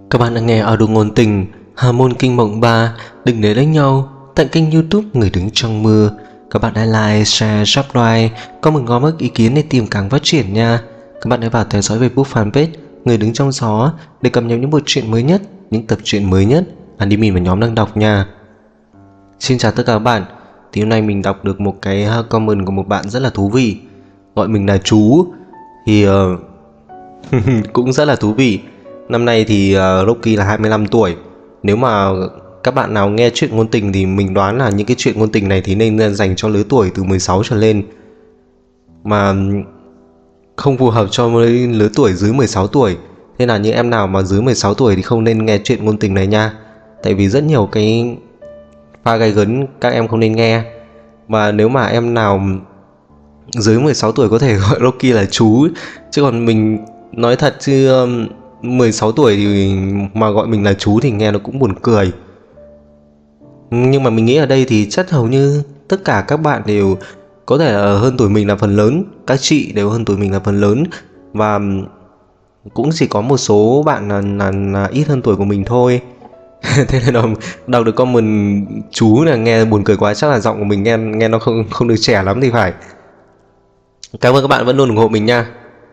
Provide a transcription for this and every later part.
Các bạn đang nghe audio ngôn tình Hà môn kinh mộng 3 Đừng để đánh nhau tại kênh YouTube Người đứng trong mưa. Các bạn hãy like, share, subscribe, có một ngó mức ý kiến để tìm càng phát triển nha. Các bạn hãy vào theo dõi Facebook fanpage Người đứng trong gió để cập nhật những bộ truyện mới nhất, những tập truyện mới nhất anime mà nhóm đang đọc nha. Xin chào tất cả các bạn. Thì hôm nay mình đọc được một cái comment của một bạn rất là thú vị, gọi mình là chú. Thì cũng rất là thú vị. Năm nay thì Rocky là 25 tuổi. Nếu mà các bạn nào nghe chuyện ngôn tình thì mình đoán là những cái chuyện ngôn tình này thì nên dành cho lứa tuổi từ 16 trở lên, mà không phù hợp cho lứa tuổi dưới 16 tuổi. Thế là những em nào mà dưới 16 tuổi thì không nên nghe chuyện ngôn tình này nha. Tại vì rất nhiều cái pha gay gấn các em không nên nghe. Và nếu mà em nào dưới 16 tuổi có thể gọi Rocky là chú. Chứ còn mình nói thật chứ 16 tuổi thì mà gọi mình là chú thì nghe nó cũng buồn cười. Nhưng mà mình nghĩ ở đây thì chắc hầu như tất cả các bạn đều có thể là hơn tuổi mình là phần lớn. Các chị đều hơn tuổi mình là phần lớn. Và cũng chỉ có một số bạn là ít hơn tuổi của mình thôi. Thế nên là đọc được comment chú là nghe buồn cười quá. Chắc là giọng của mình nghe nó không được trẻ lắm thì phải. Cảm ơn các bạn vẫn luôn ủng hộ mình nha.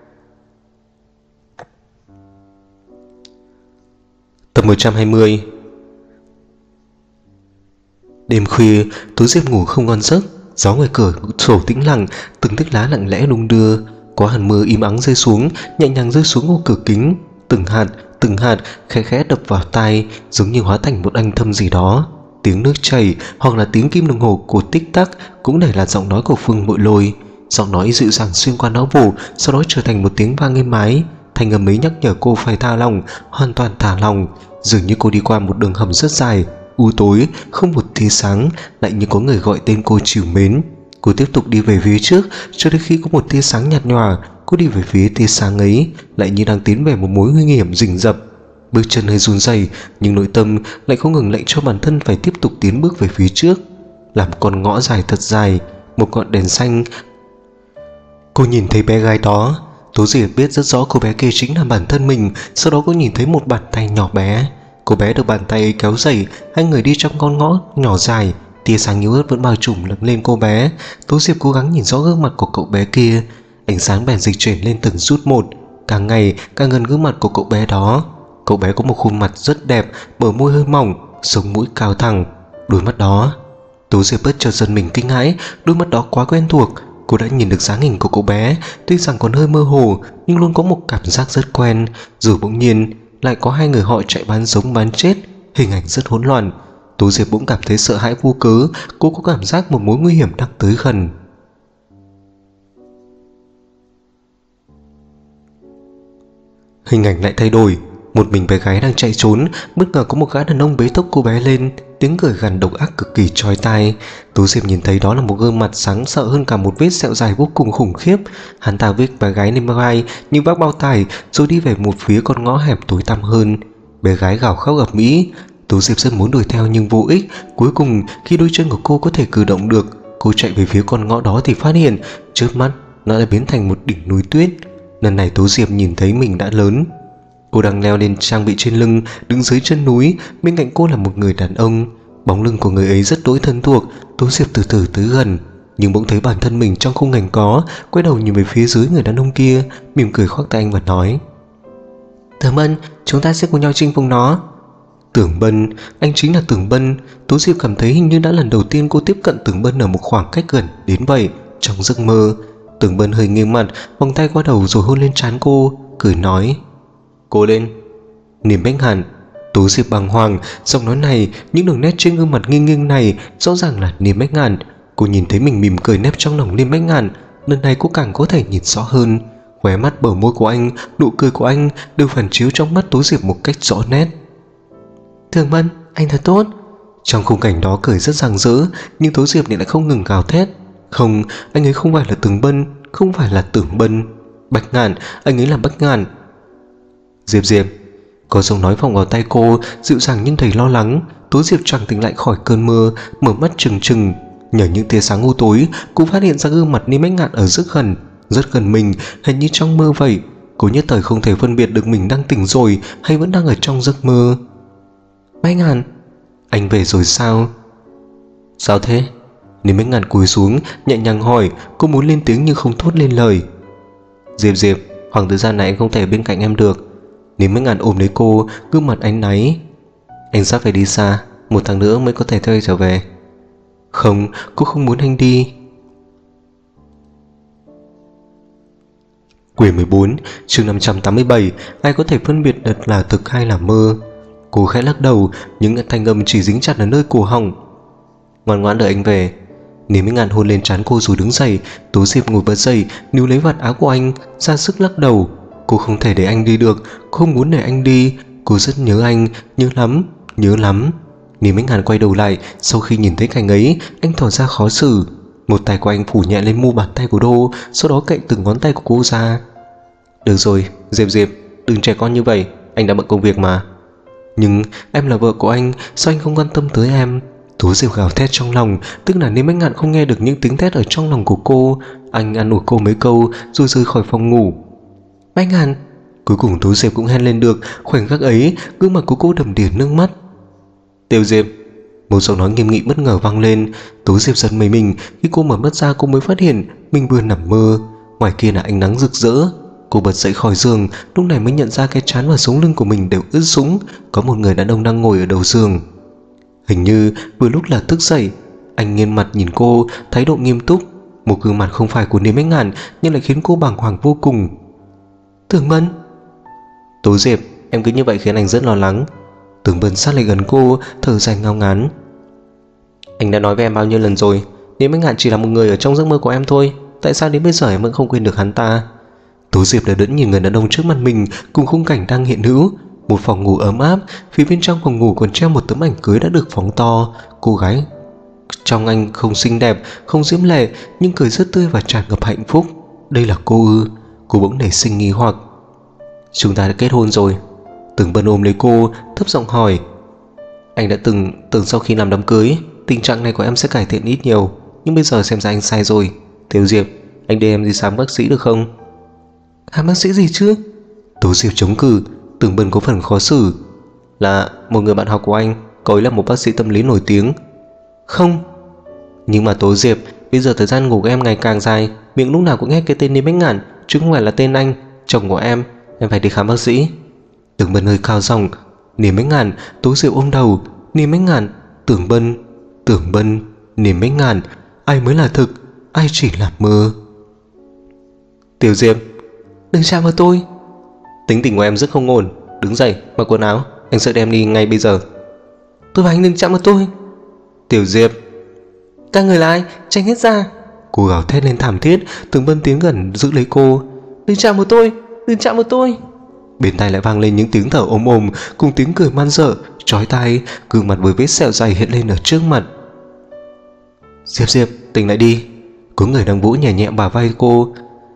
Tập 120. Đêm khuya, Tú Diệp ngủ không ngon giấc. Gió ngoài cửa sổ tĩnh lặng, từng tách lá lặng lẽ đung đưa. Có hàn mưa im ắng rơi xuống, nhẹ nhàng rơi xuống ô cửa kính. Từng hạt khẽ khẽ đập vào tai, giống như hóa thành một âm thanh gì đó. Tiếng nước chảy hoặc là tiếng kim đồng hồ của tích tắc cũng để là giọng nói của Phương Bội Lôi. Giọng nói dịu dàng xuyên qua não bộ, sau đó trở thành một tiếng vang êm ái. Thanh âm ấy nhắc nhở cô phải tha lòng, hoàn toàn thả lòng. Dường như cô đi qua một đường hầm rất dài, u tối, không một tia sáng, lại như có người gọi tên cô trìu mến. Cô tiếp tục đi về phía trước, cho đến khi có một tia sáng nhạt nhòa. Cô đi về phía tia sáng ấy, lại như đang tiến về một mối nguy hiểm rình rập. Bước chân hơi run rẩy, nhưng nội tâm lại không ngừng lệnh cho bản thân phải tiếp tục tiến bước về phía trước. Là một con ngõ dài thật dài, một ngọn đèn xanh. Cô nhìn thấy bé gái đó. Tố Diệp biết rất rõ cô bé kia chính là bản thân mình. Sau đó cô nhìn thấy một bàn tay nhỏ bé. Cô bé được bàn tay kéo dậy, hai người đi trong con ngõ nhỏ dài. Tia sáng yếu ớt vẫn bao trùm lên cô bé. Tố Diệp cố gắng nhìn rõ gương mặt của cậu bé kia. Ánh sáng bèn dịch chuyển lên từng chút một, càng ngày càng gần gương mặt của cậu bé đó. Cậu bé có một khuôn mặt rất đẹp, bờ môi hơi mỏng, sống mũi cao thẳng. Đôi mắt đó, Tố Diệp bất chợt giật mình kinh hãi. Đôi mắt đó quá quen thuộc. Cô đã nhìn được dáng hình của cậu bé, tuy rằng còn hơi mơ hồ, nhưng luôn có một cảm giác rất quen. Rồi bỗng nhiên lại có hai người họ chạy bán sống bán chết, hình ảnh rất hỗn loạn. Tố Diệp bỗng cảm thấy sợ hãi vô cớ. Cô có cảm giác một mối nguy hiểm đang tới gần. Hình ảnh lại thay đổi. Một mình bé gái đang chạy trốn, bất ngờ có một gã đàn ông bế tóc cô bé lên, tiếng cười gằn độc ác cực kỳ chói tai. Tú Diệp nhìn thấy đó là một gương mặt sáng sợ hơn cả một vết sẹo dài vô cùng khủng khiếp. Hắn ta vết bé gái lên vai như bác bao tải, rồi đi về một phía con ngõ hẻm tối tăm hơn. Bé gái gào khóc ầm ĩ. Tú Diệp rất muốn đuổi theo nhưng vô ích. Cuối cùng khi đôi chân của cô có thể cử động được, cô chạy về phía con ngõ đó thì phát hiện trước mắt nó đã biến thành một đỉnh núi tuyết. Lần này Tú Diệp nhìn thấy mình đã lớn. Cô đang leo lên trang bị trên lưng, đứng dưới chân núi. Bên cạnh cô là một người đàn ông. Bóng lưng của người ấy rất đối thân thuộc. Tố Diệp từ từ tới gần, nhưng bỗng thấy bản thân mình trong khung cảnh có. Quay đầu nhìn về phía dưới người đàn ông kia, mỉm cười khoác tay anh và nói: Tưởng Bân, chúng ta sẽ cùng nhau chinh phục nó. Tưởng Bân, anh chính là Tưởng Bân. Tố Diệp cảm thấy hình như đã lần đầu tiên cô tiếp cận Tưởng Bân ở một khoảng cách gần đến vậy trong giấc mơ. Tưởng Bân hơi nghiêng mặt, vòng tay qua đầu rồi hôn lên trán cô, cười nói: Cố lên. Niềm bách hẳn. Tố Diệp bàng hoàng. Giọng nói này, những đường nét trên gương mặt nghiêng nghiêng này rõ ràng là Niềm Bách Ngạn. Cô nhìn thấy mình mỉm cười nép trong lòng Niềm Bách Ngạn. Lần này cô càng có thể nhìn rõ hơn. Khóe mắt, bờ môi của anh, nụ cười của anh đều phản chiếu trong mắt Tố Diệp một cách rõ nét. Thường Bân, anh thật tốt. Trong khung cảnh đó cười rất rạng rỡ, nhưng Tố Diệp lại không ngừng gào thét: Không, anh ấy không phải là Tưởng Bân, không phải là Tưởng Bân. Bách Ngạn, anh ấy là Bách Ngạn. Diệp Diệp. Có giọng nói vòng vào tay cô, dịu dàng nhưng đầy lo lắng. Tố Diệp choàng tỉnh lại khỏi cơn mơ, mở mắt trừng trừng. Nhờ những tia sáng u tối, cô phát hiện ra gương mặt Niêm Bách Ngạn ở rất gần mình, hình như trong mơ vậy. Cô nhất thời không thể phân biệt được mình đang tỉnh rồi hay vẫn đang ở trong giấc mơ. Bách Ngạn, anh về rồi sao? Sao thế? Nếu Bách Ngạn cúi xuống nhẹ nhàng hỏi. Cô muốn lên tiếng nhưng không thốt lên lời. Diệp, khoảng thời gian này anh không thể bên cạnh em được. Nếu Bách Ngạn ôm lấy cô, gương mặt áy náy. Anh sắp phải đi xa, 1 tháng nữa mới có thể theo anh trở về. Không, cô không muốn anh đi. Quyển 14, chương 587. Ai có thể phân biệt được là thực hay là mơ? Cô khẽ lắc đầu, những thanh âm chỉ dính chặt ở nơi cổ họng. Ngoan ngoãn đợi anh về. Nếu Bách Ngạn hôn lên trán cô rồi đứng dậy. Tố Diệp ngồi bật dậy, níu lấy vạt áo của anh, ra sức lắc đầu. Cô không thể để anh đi được, cô không muốn để anh đi. Cô rất nhớ anh, nhớ lắm. Nếu Bách Ngạn quay đầu lại, sau khi nhìn thấy cảnh ấy, anh tỏ ra khó xử. Một tay của anh phủ nhẹ lên mu bàn tay của Đô, sau đó cạy từng ngón tay của cô ra. Được rồi, Diệp, đừng trẻ con như vậy, anh đã bận công việc mà. Nhưng em là vợ của anh, sao anh không quan tâm tới em? Tố Diệp gào thét trong lòng, tức là nếu Bách Ngạn không nghe được những tiếng thét ở trong lòng của cô. Anh an ủi cô mấy câu rồi rời khỏi phòng ngủ. Bách Ngạn. Cuối cùng Tố Diệp cũng hét lên được. Khoảnh khắc ấy, gương mặt của cô đầm đìa nước mắt. Tiểu Diệp. Một giọng nói nghiêm nghị bất ngờ vang lên. Tố Diệp giật mình mình. Khi cô mở mắt ra, cô mới phát hiện mình vừa nằm mơ. Ngoài kia là ánh nắng rực rỡ. Cô bật dậy khỏi giường, lúc này mới nhận ra cái trán và sống lưng của mình đều ướt sũng. Có một người đàn ông đang ngồi ở đầu giường. Hình như vừa lúc là thức dậy. Anh nghiêng mặt nhìn cô, thái độ nghiêm túc. Một gương mặt không phải của Niềm Bách Ngạn nhưng lại khiến cô bàng hoàng vô cùng. Tưởng Bân. Tố Diệp, em cứ như vậy khiến anh rất lo lắng. Tưởng Bân sát lại gần cô, thở dài ngao ngán. Anh đã nói với em bao nhiêu lần rồi, Niềm Bách Ngạn chỉ là một người ở trong giấc mơ của em thôi. Tại sao đến bây giờ em vẫn không quên được hắn ta? Tố Diệp đã đẫn nhìn người đàn ông trước mặt mình cùng khung cảnh đang hiện hữu. Một phòng ngủ ấm áp, phía bên trong phòng ngủ còn treo một tấm ảnh cưới đã được phóng to. Cô gái trong anh không xinh đẹp, không diễm lệ, nhưng cười rất tươi và tràn ngập hạnh phúc. Đây là cô ư? Cô bỗng nảy sinh nghi hoặc. Chúng ta đã kết hôn rồi. Tưởng Bân ôm lấy cô, thấp giọng hỏi. Anh đã tưởng sau khi làm đám cưới, tình trạng này của em sẽ cải thiện ít nhiều, nhưng bây giờ xem ra anh sai rồi. Tiểu Diệp, anh đưa em đi khám bác sĩ được không? Khám bác sĩ gì chứ? Tố Diệp chống cự. Tưởng Bân có phần khó xử. Là một người bạn học của anh, cậu ấy là một bác sĩ tâm lý nổi tiếng. Không. Nhưng mà Tố Diệp, bây giờ thời gian ngủ của em ngày càng dài, miệng lúc nào cũng nghe cái tên Niềm Bách Ngạn, chứ không phải là tên anh, chồng của em phải đi khám bác sĩ. Tưởng Bân hơi cao giọng. Niềm Bách Ngạn. Tố Diệp ôm đầu. Niềm Bách Ngạn. Tưởng Bân. Niềm Bách Ngạn. Ai mới là thực, ai chỉ là mơ? Tiểu Diệp, đừng chạm vào tôi. Tính tình của em rất không ổn. Đứng dậy, mặc quần áo, anh sẽ đem đi ngay bây giờ. Tôi bảo anh đừng chạm vào tôi. Tiểu Diệp. Các người là ai? Tránh hết ra. Cô gào thét lên thảm thiết. Tưởng Bân tiến gần giữ lấy cô. Đừng chạm vào tôi, đừng chạm vào tôi. Bên tai lại vang lên những tiếng thở ôm ôm cùng tiếng cười man dợ, chói tai. Gương mặt với vết sẹo dày hiện lên ở trước mặt. Diệp, tỉnh lại đi. Có người đang vỗ nhẹ nhẹ bả vai cô.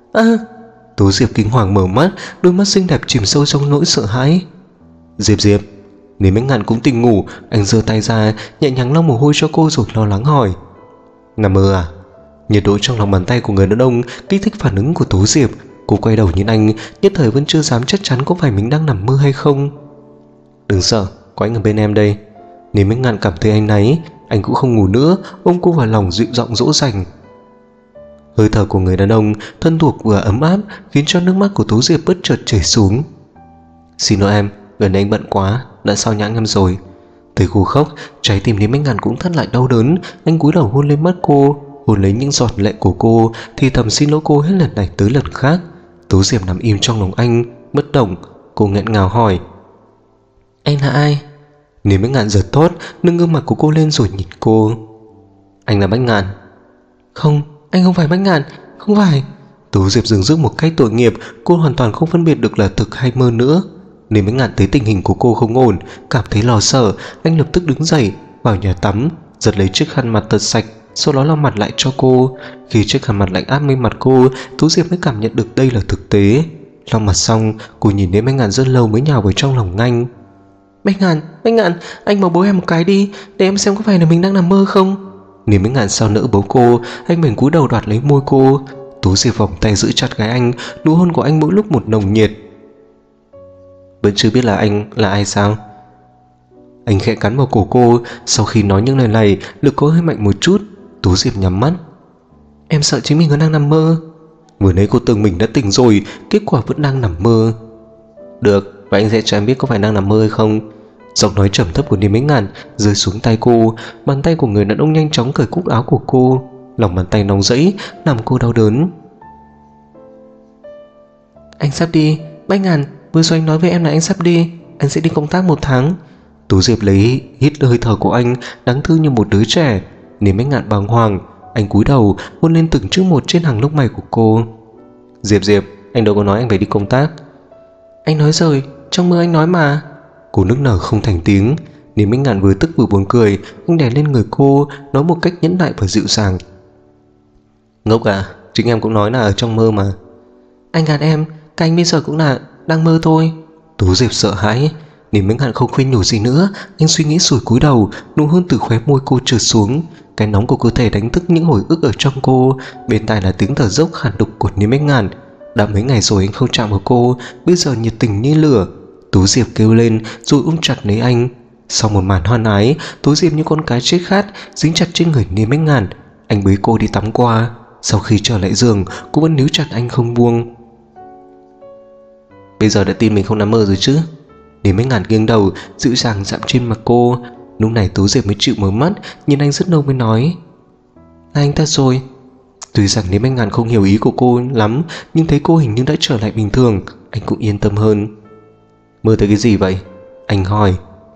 Tố Diệp kinh hoàng mở mắt, đôi mắt xinh đẹp chìm sâu trong nỗi sợ hãi. Diệp. Nếu Bách Ngạn cũng tỉnh ngủ, anh giơ tay ra nhẹ nhàng lau mồ hôi cho cô rồi lo lắng hỏi. Nằm mơ à? Nhiệt độ trong lòng bàn tay của người đàn ông kích thích phản ứng của Tố Diệp. Cô quay đầu nhìn anh, nhất thời vẫn chưa dám chắc chắn có phải mình đang nằm mơ hay không. Đừng sợ, có anh ở bên em đây. Nếu Bách Ngạn cảm thấy áy náy, anh cũng không ngủ nữa, ôm cô vào lòng dịu giọng dỗ dành. Hơi thở của người đàn ông thân thuộc vừa ấm áp khiến cho nước mắt của Tố Diệp bất chợt chảy xuống. Xin lỗi em, gần đây anh bận quá, đã sao nhãng em rồi. Thấy cô khóc, trái tim Niềm Bách Ngạn cũng thắt lại đau đớn. Anh cúi đầu hôn lên mắt cô, hôn lấy những giọt lệ của cô, thì thầm xin lỗi cô hết lần này tới lần khác. Tố Diệp nằm im trong lòng anh, bất động. Cô nghẹn ngào hỏi. Anh là ai? Niềm Bách Ngạn giật thót, nâng gương mặt của cô lên rồi nhìn cô. Anh là Bách Ngạn. Không, anh không phải Bách Ngạn, không phải. Tố Diệp dừng dứt một cách tội nghiệp. Cô hoàn toàn không phân biệt được là thực hay mơ nữa. Niềm Bách Ngạn thấy tình hình của cô không ổn, cảm thấy lo sợ. Anh lập tức đứng dậy vào nhà tắm, giật lấy chiếc khăn mặt thật sạch, sau đó lau mặt lại cho cô. Khi chiếc khăn mặt lạnh áp lên mặt cô, Tố Diệp mới cảm nhận được đây là thực tế. Lau mặt xong, cô nhìn đến Bách Ngạn rất lâu mới nhào vào trong lòng anh. Bách Ngạn, anh bấu bố em một cái đi, để em xem có phải là mình đang nằm mơ không. Niềm Bách Ngạn sao nỡ bấu cô, anh bèn cúi đầu đoạt lấy môi cô. Tố Tú Diệp vòng tay giữ chặt gái anh, nụ hôn của anh mỗi lúc một nồng nhiệt. Vẫn chưa biết là anh là ai sao? Anh khẽ cắn vào cổ cô. Sau khi nói những lời này, lực cô hơi mạnh một chút. Tú Diệp nhắm mắt. Em sợ chính mình vẫn đang nằm mơ. Vừa nãy cô tưởng mình đã tỉnh rồi, kết quả vẫn đang nằm mơ. Được, và anh sẽ cho em biết có phải đang nằm mơ hay không. Giọng nói trầm thấp của Niềm Ánh Ngàn rơi xuống tay cô. Bàn tay của người đàn ông nhanh chóng cởi cúc áo của cô. Lòng bàn tay nóng rẫy làm cô đau đớn. Anh sắp đi. Bách Ngàn, vừa rồi anh nói với em là anh sắp đi. Anh sẽ đi công tác 1 tháng. Tú Diệp lấy hít hơi thở của anh, đáng thương như một đứa trẻ. Niềm Ánh Ngàn bàng hoàng. Anh cúi đầu hôn lên từng chữ một trên hàng lông mày của cô. Diệp, anh đâu có nói anh phải đi công tác. Anh nói rồi, trong mơ anh nói mà. Cô nức nở không thành tiếng. Niềm Ánh Ngàn vừa tức vừa buồn cười. Anh đè lên người cô, nói một cách nhẫn nại và dịu dàng. Ngốc à, chính em cũng nói là ở trong mơ mà. Anh gạt em, các anh bây giờ cũng là đang mơ thôi. Tú Diệp sợ hãi. Niềm Ánh Ngàn không khuyên nhủ gì nữa. Anh suy nghĩ rồi cúi đầu, nụ hôn từ khóe môi cô trượt xuống. Cái nóng của cơ thể đánh thức những hồi ức ở trong cô. Bên tai là tiếng thở dốc khản đục của Niềm Ánh Ngàn. Đã mấy ngày rồi anh không chạm vào cô, bây giờ nhiệt tình như lửa. Tú Diệp kêu lên rồi ôm chặt lấy anh. Sau một màn hoan ái, Tú Diệp như con cái chết khát dính chặt trên người Niềm Ánh Ngàn. Anh bế cô đi tắm qua. Sau khi trở lại giường, cô vẫn níu chặt anh không buông. Bây giờ đã tin mình không nằm mơ rồi chứ? Niềm Ánh Ngàn nghiêng đầu dịu dàng dặm trên mặt cô. Lúc này Tú Diệp mới chịu mở mắt, nhìn anh rất lâu mới nói. Là anh ta rồi. Tuy rằng Niềm Ánh Ngàn không hiểu ý của cô lắm, nhưng thấy cô hình như đã trở lại bình thường, anh cũng yên tâm hơn. Mơ thấy cái gì vậy? Anh hỏi.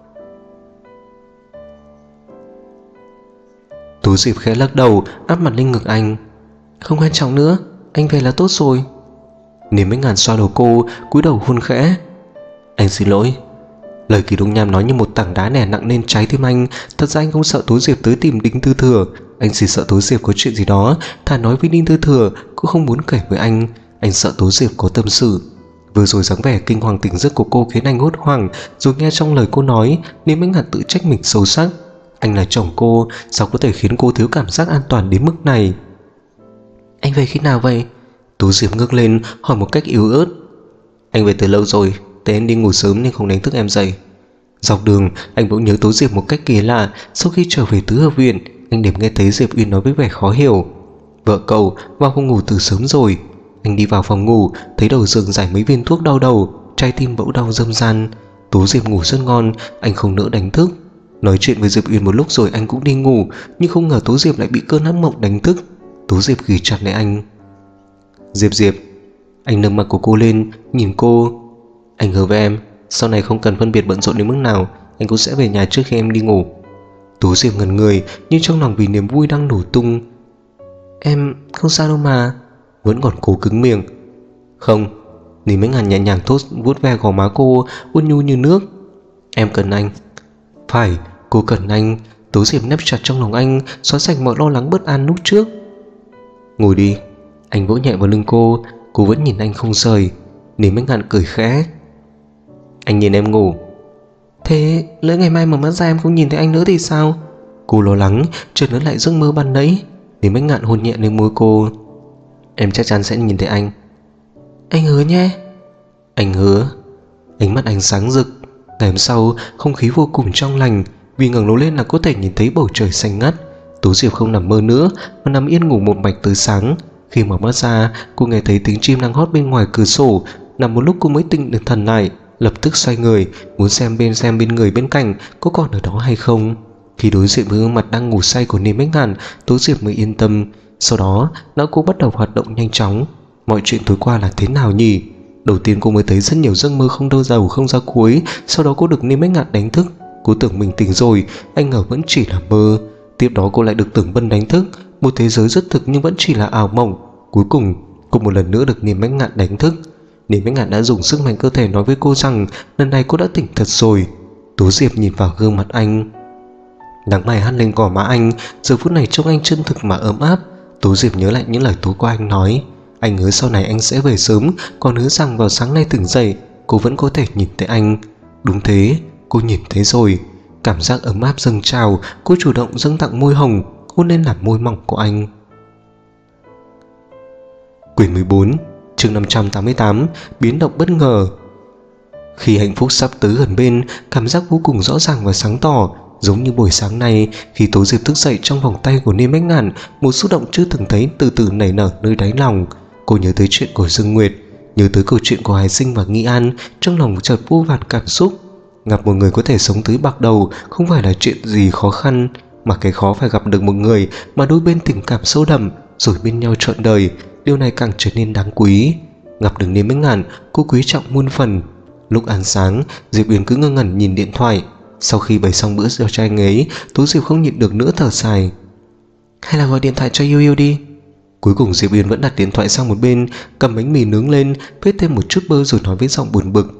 Tú Diệp khẽ lắc đầu, áp mặt lên ngực anh. Không quan trọng nữa, anh về là tốt rồi. Niềm Ánh Ngàn xoa đầu cô, cúi đầu hôn khẽ. Anh xin lỗi. Lời Kỳ Đông Nham nói như một tảng đá đè nặng lên trái tim anh. Thật ra anh không sợ Tú Diệp tới tìm Đinh Tư Thừa. Anh chỉ sợ Tú Diệp có chuyện gì đó thà nói với Đinh Tư Thừa, cũng không muốn kể với anh. Anh sợ Tú Diệp có tâm sự. Vừa rồi dáng vẻ kinh hoàng tỉnh giấc của cô khiến anh hốt hoảng. Rồi nghe trong lời cô nói, Niềm Ánh Ngàn tự trách mình sâu sắc. Anh là chồng cô, sao có thể khiến cô thiếu cảm giác an toàn đến mức này? Anh về khi nào vậy? Tú Diệp ngước lên hỏi một cách yếu ớt. Anh về từ lâu rồi, tại em đi ngủ sớm nên không đánh thức em dậy. Dọc đường anh bỗng nhớ Tú Diệp một cách kỳ lạ. Sau khi trở về Tứ Hợp Viện, anh điểm nghe thấy Diệp Uyên nói với vẻ khó hiểu. Vợ cậu vào phòng ngủ từ sớm rồi. Anh đi vào phòng ngủ, thấy đầu giường giải mấy viên thuốc đau đầu, trái tim bỗng đau râm ran. Tú Diệp ngủ rất ngon, anh không nỡ đánh thức. Nói chuyện với Diệp Uyên một lúc rồi anh cũng đi ngủ, nhưng không ngờ Tú Diệp lại bị cơn ác mộng đánh thức. Tú Diệp ghì chặt lấy anh. Diệp. Anh nâng mặt của cô lên, nhìn cô. Anh hứa với em, sau này không cần phân biệt bận rộn đến mức nào, anh cũng sẽ về nhà trước khi em đi ngủ. Tú Diệp ngẩn người, nhưng trong lòng vì niềm vui đang nổ tung. Em không sao đâu mà. Vẫn còn cố cứng miệng. Không. Niềm Ánh Ngàn nhẹ nhàng thốt vuốt ve gò má cô, ôn nhu như nước. Em cần anh. Phải, cô cần anh. Tú Diệp nép chặt trong lòng anh, xóa sạch mọi lo lắng bất an lúc trước. Ngồi đi. Anh vỗ nhẹ vào lưng cô. Cô vẫn nhìn anh không rời. Niềm Ánh Ngàn cười khẽ. Anh nhìn em ngủ. Thế lỡ ngày mai mở mắt ra em không nhìn thấy anh nữa thì sao? Cô lo lắng, chợt nhớ lại giấc mơ ban nãy. Niềm Ánh Ngàn hôn nhẹ lên môi cô. Em chắc chắn sẽ nhìn thấy anh. Anh hứa nhé. Anh hứa. Ánh mắt anh sáng rực. Ngày hôm sau không khí vô cùng trong lành. Vì ngẩng đầu lên là có thể nhìn thấy bầu trời xanh ngắt. Tú Diệp không nằm mơ nữa mà nằm yên ngủ một mạch tới sáng. Khi mở mắt ra, cô nghe thấy tiếng chim đang hót bên ngoài cửa sổ. Nằm một lúc cô mới tỉnh được thần lại, lập tức xoay người muốn xem bên người bên cạnh có còn ở đó hay không. Khi đối diện với gương mặt đang ngủ say của Niềm Ánh Ngàn, Tú Diệp mới yên tâm. Sau đó não cô bắt đầu hoạt động nhanh chóng. Mọi chuyện tối qua là thế nào nhỉ? Đầu tiên cô mới thấy rất nhiều giấc mơ không đâu đầu không ra cuối. Sau đó cô được Niềm Ánh Ngàn đánh thức. Cô tưởng mình tỉnh rồi, anh ngờ vẫn chỉ là mơ. Tiếp đó cô lại được Tưởng Bân đánh thức. Một thế giới rất thực nhưng vẫn chỉ là ảo mộng. Cuối cùng cô một lần nữa được Niềm Ánh Ngàn đánh thức. Niềm Ánh Ngàn đã dùng sức mạnh cơ thể nói với cô rằng lần này cô đã tỉnh thật rồi. Tú Diệp nhìn vào gương mặt anh. Nắng mai hắt lên gò má anh. Giờ phút này trông anh chân thực mà ấm áp. Tú Diệp nhớ lại những lời tối qua anh nói. Anh hứa sau này anh sẽ về sớm, còn hứa rằng vào sáng nay tỉnh dậy cô vẫn có thể nhìn thấy anh. Đúng thế, cô nhìn thấy rồi. Cảm giác ấm áp dâng trào. Cô chủ động dâng tặng môi hồng hôn lên làm môi mỏng của anh. Quyển 14, chương 588, biến động bất ngờ. Khi hạnh phúc sắp tới gần bên, cảm giác vô cùng rõ ràng và sáng tỏ, giống như buổi sáng nay khi Tố Diệp thức dậy trong vòng tay của Niêm Bách Ngạn, một xúc động chưa từng thấy từ từ nảy nở nơi đáy lòng. Cô nhớ tới chuyện của Dương Nguyệt, nhớ tới câu chuyện của Hải Sinh và Nghi An, trong lòng chợt vô vàn cảm xúc. Gặp một người có thể sống tới bạc đầu không phải là chuyện gì khó khăn, mà cái khó phải gặp được một người mà đôi bên tình cảm sâu đậm rồi bên nhau trọn đời, điều này càng trở nên đáng quý. Gặp được Niêm Bách Ngạn, cô quý trọng muôn phần. Lúc ăn sáng, Diệp Uyên cứ ngơ ngẩn nhìn điện thoại. Sau khi bày xong bữa cho anh ấy, Tú Diệp không nhịn được nữa thở dài. Hay là gọi điện thoại cho Yêu Yêu đi. Cuối cùng Diệp Uyên vẫn đặt điện thoại sang một bên, cầm bánh mì nướng lên, vết thêm một chút bơ rồi nói với giọng buồn bực.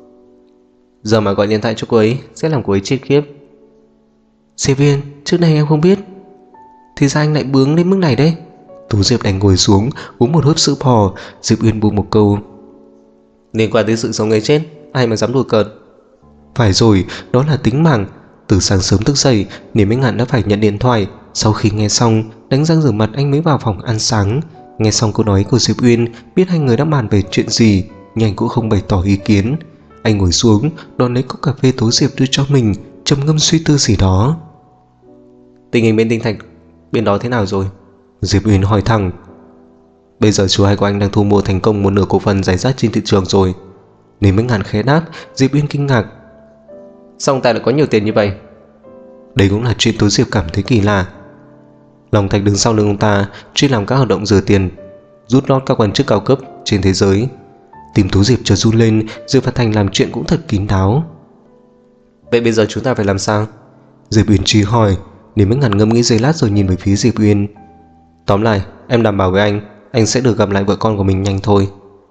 Giờ mà gọi điện thoại cho cô ấy sẽ làm cô ấy chết khiếp. Diệp Uyên, trước đây em không biết. Thì ra anh lại bướng đến mức này đấy. Tú Diệp đành ngồi xuống uống một hớp sữa bò. Diệp Uyên buông một câu. Liên quan tới sự sống hay chết, ai mà dám đùa cợt. Phải rồi, đó là tính mạng. Từ sáng sớm thức dậy, Niêm Bách Ngạn đã phải nhận điện thoại. Sau khi nghe xong, đánh răng rửa mặt anh mới vào phòng ăn sáng. Nghe xong câu nói của Diệp Uyên, biết hai người đã bàn về chuyện gì, nhưng anh cũng không bày tỏ ý kiến. Anh ngồi xuống, đón lấy cốc cà phê Tố Diệp đưa cho mình, trầm ngâm suy tư gì đó. Tình hình bên Tinh Thạch bên đó thế nào rồi? Diệp Uyên hỏi thẳng. Bây giờ chú hai của anh đang thu mua thành công một nửa cổ phần rải rác trên thị trường rồi. Niêm Bách Ngạn khẽ đáp. Diệp Uyên kinh ngạc. Sao ông ta lại có nhiều tiền như vậy? Đây cũng là chuyện Tố Diệp cảm thấy kỳ lạ. Long Thạch đứng sau lưng ông ta, chuyên làm các hoạt động rửa tiền, rút lót các quan chức cao cấp trên thế giới. Tim Tố Diệp chợt run lên. Diệp và Thành làm chuyện cũng thật kín đáo. Vậy bây giờ chúng ta phải làm sao? Diệp Uyên truy hỏi. Niêm Bách Ngạn ngẫm nghĩ giây lát rồi nhìn về phía Diệp Uyên. Tóm lại, em đảm bảo với anh sẽ được gặp lại vợ con của mình nhanh thôi.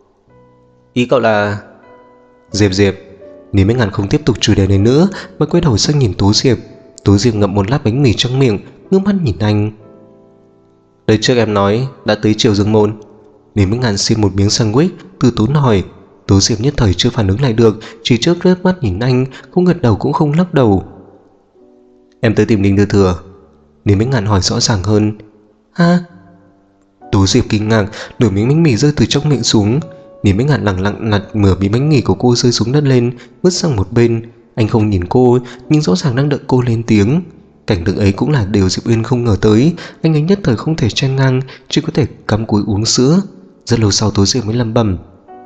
Ý cậu là... Diệp. Niêm Bách Ngạn không tiếp tục chủ đề này nữa mà quay đầu sang nhìn Tố Diệp. Tố Diệp ngậm một lát bánh mì trong miệng, ngước mắt nhìn anh. Đời trước em nói đã tới Triều Dương Môn. Niêm Bách Ngạn xin một miếng sandwich, từ tốn hỏi. Tố Diệp nhất thời chưa phản ứng lại được, chỉ chớp nước mắt nhìn anh, không gật đầu cũng không lắc đầu. Em tới tìm Đinh Tư Thừa. Niêm Bách Ngạn hỏi rõ ràng hơn. Ha? Tố Diệp kinh ngạc, nửa miếng bánh mì rơi từ trong miệng xuống. Niêm Bách Ngạn lẳng lặng nhặt nửa miếng bánh mì của cô rơi xuống đất lên, vứt sang một bên. Anh không nhìn cô, nhưng rõ ràng đang đợi cô lên tiếng. Cảnh tượng ấy cũng là điều Diệp Uyên không ngờ tới. Anh ấy nhất thời không thể chen ngang, chỉ có thể cắm cúi uống sữa. Rất lâu sau Tố Diệp mới lẩm bẩm.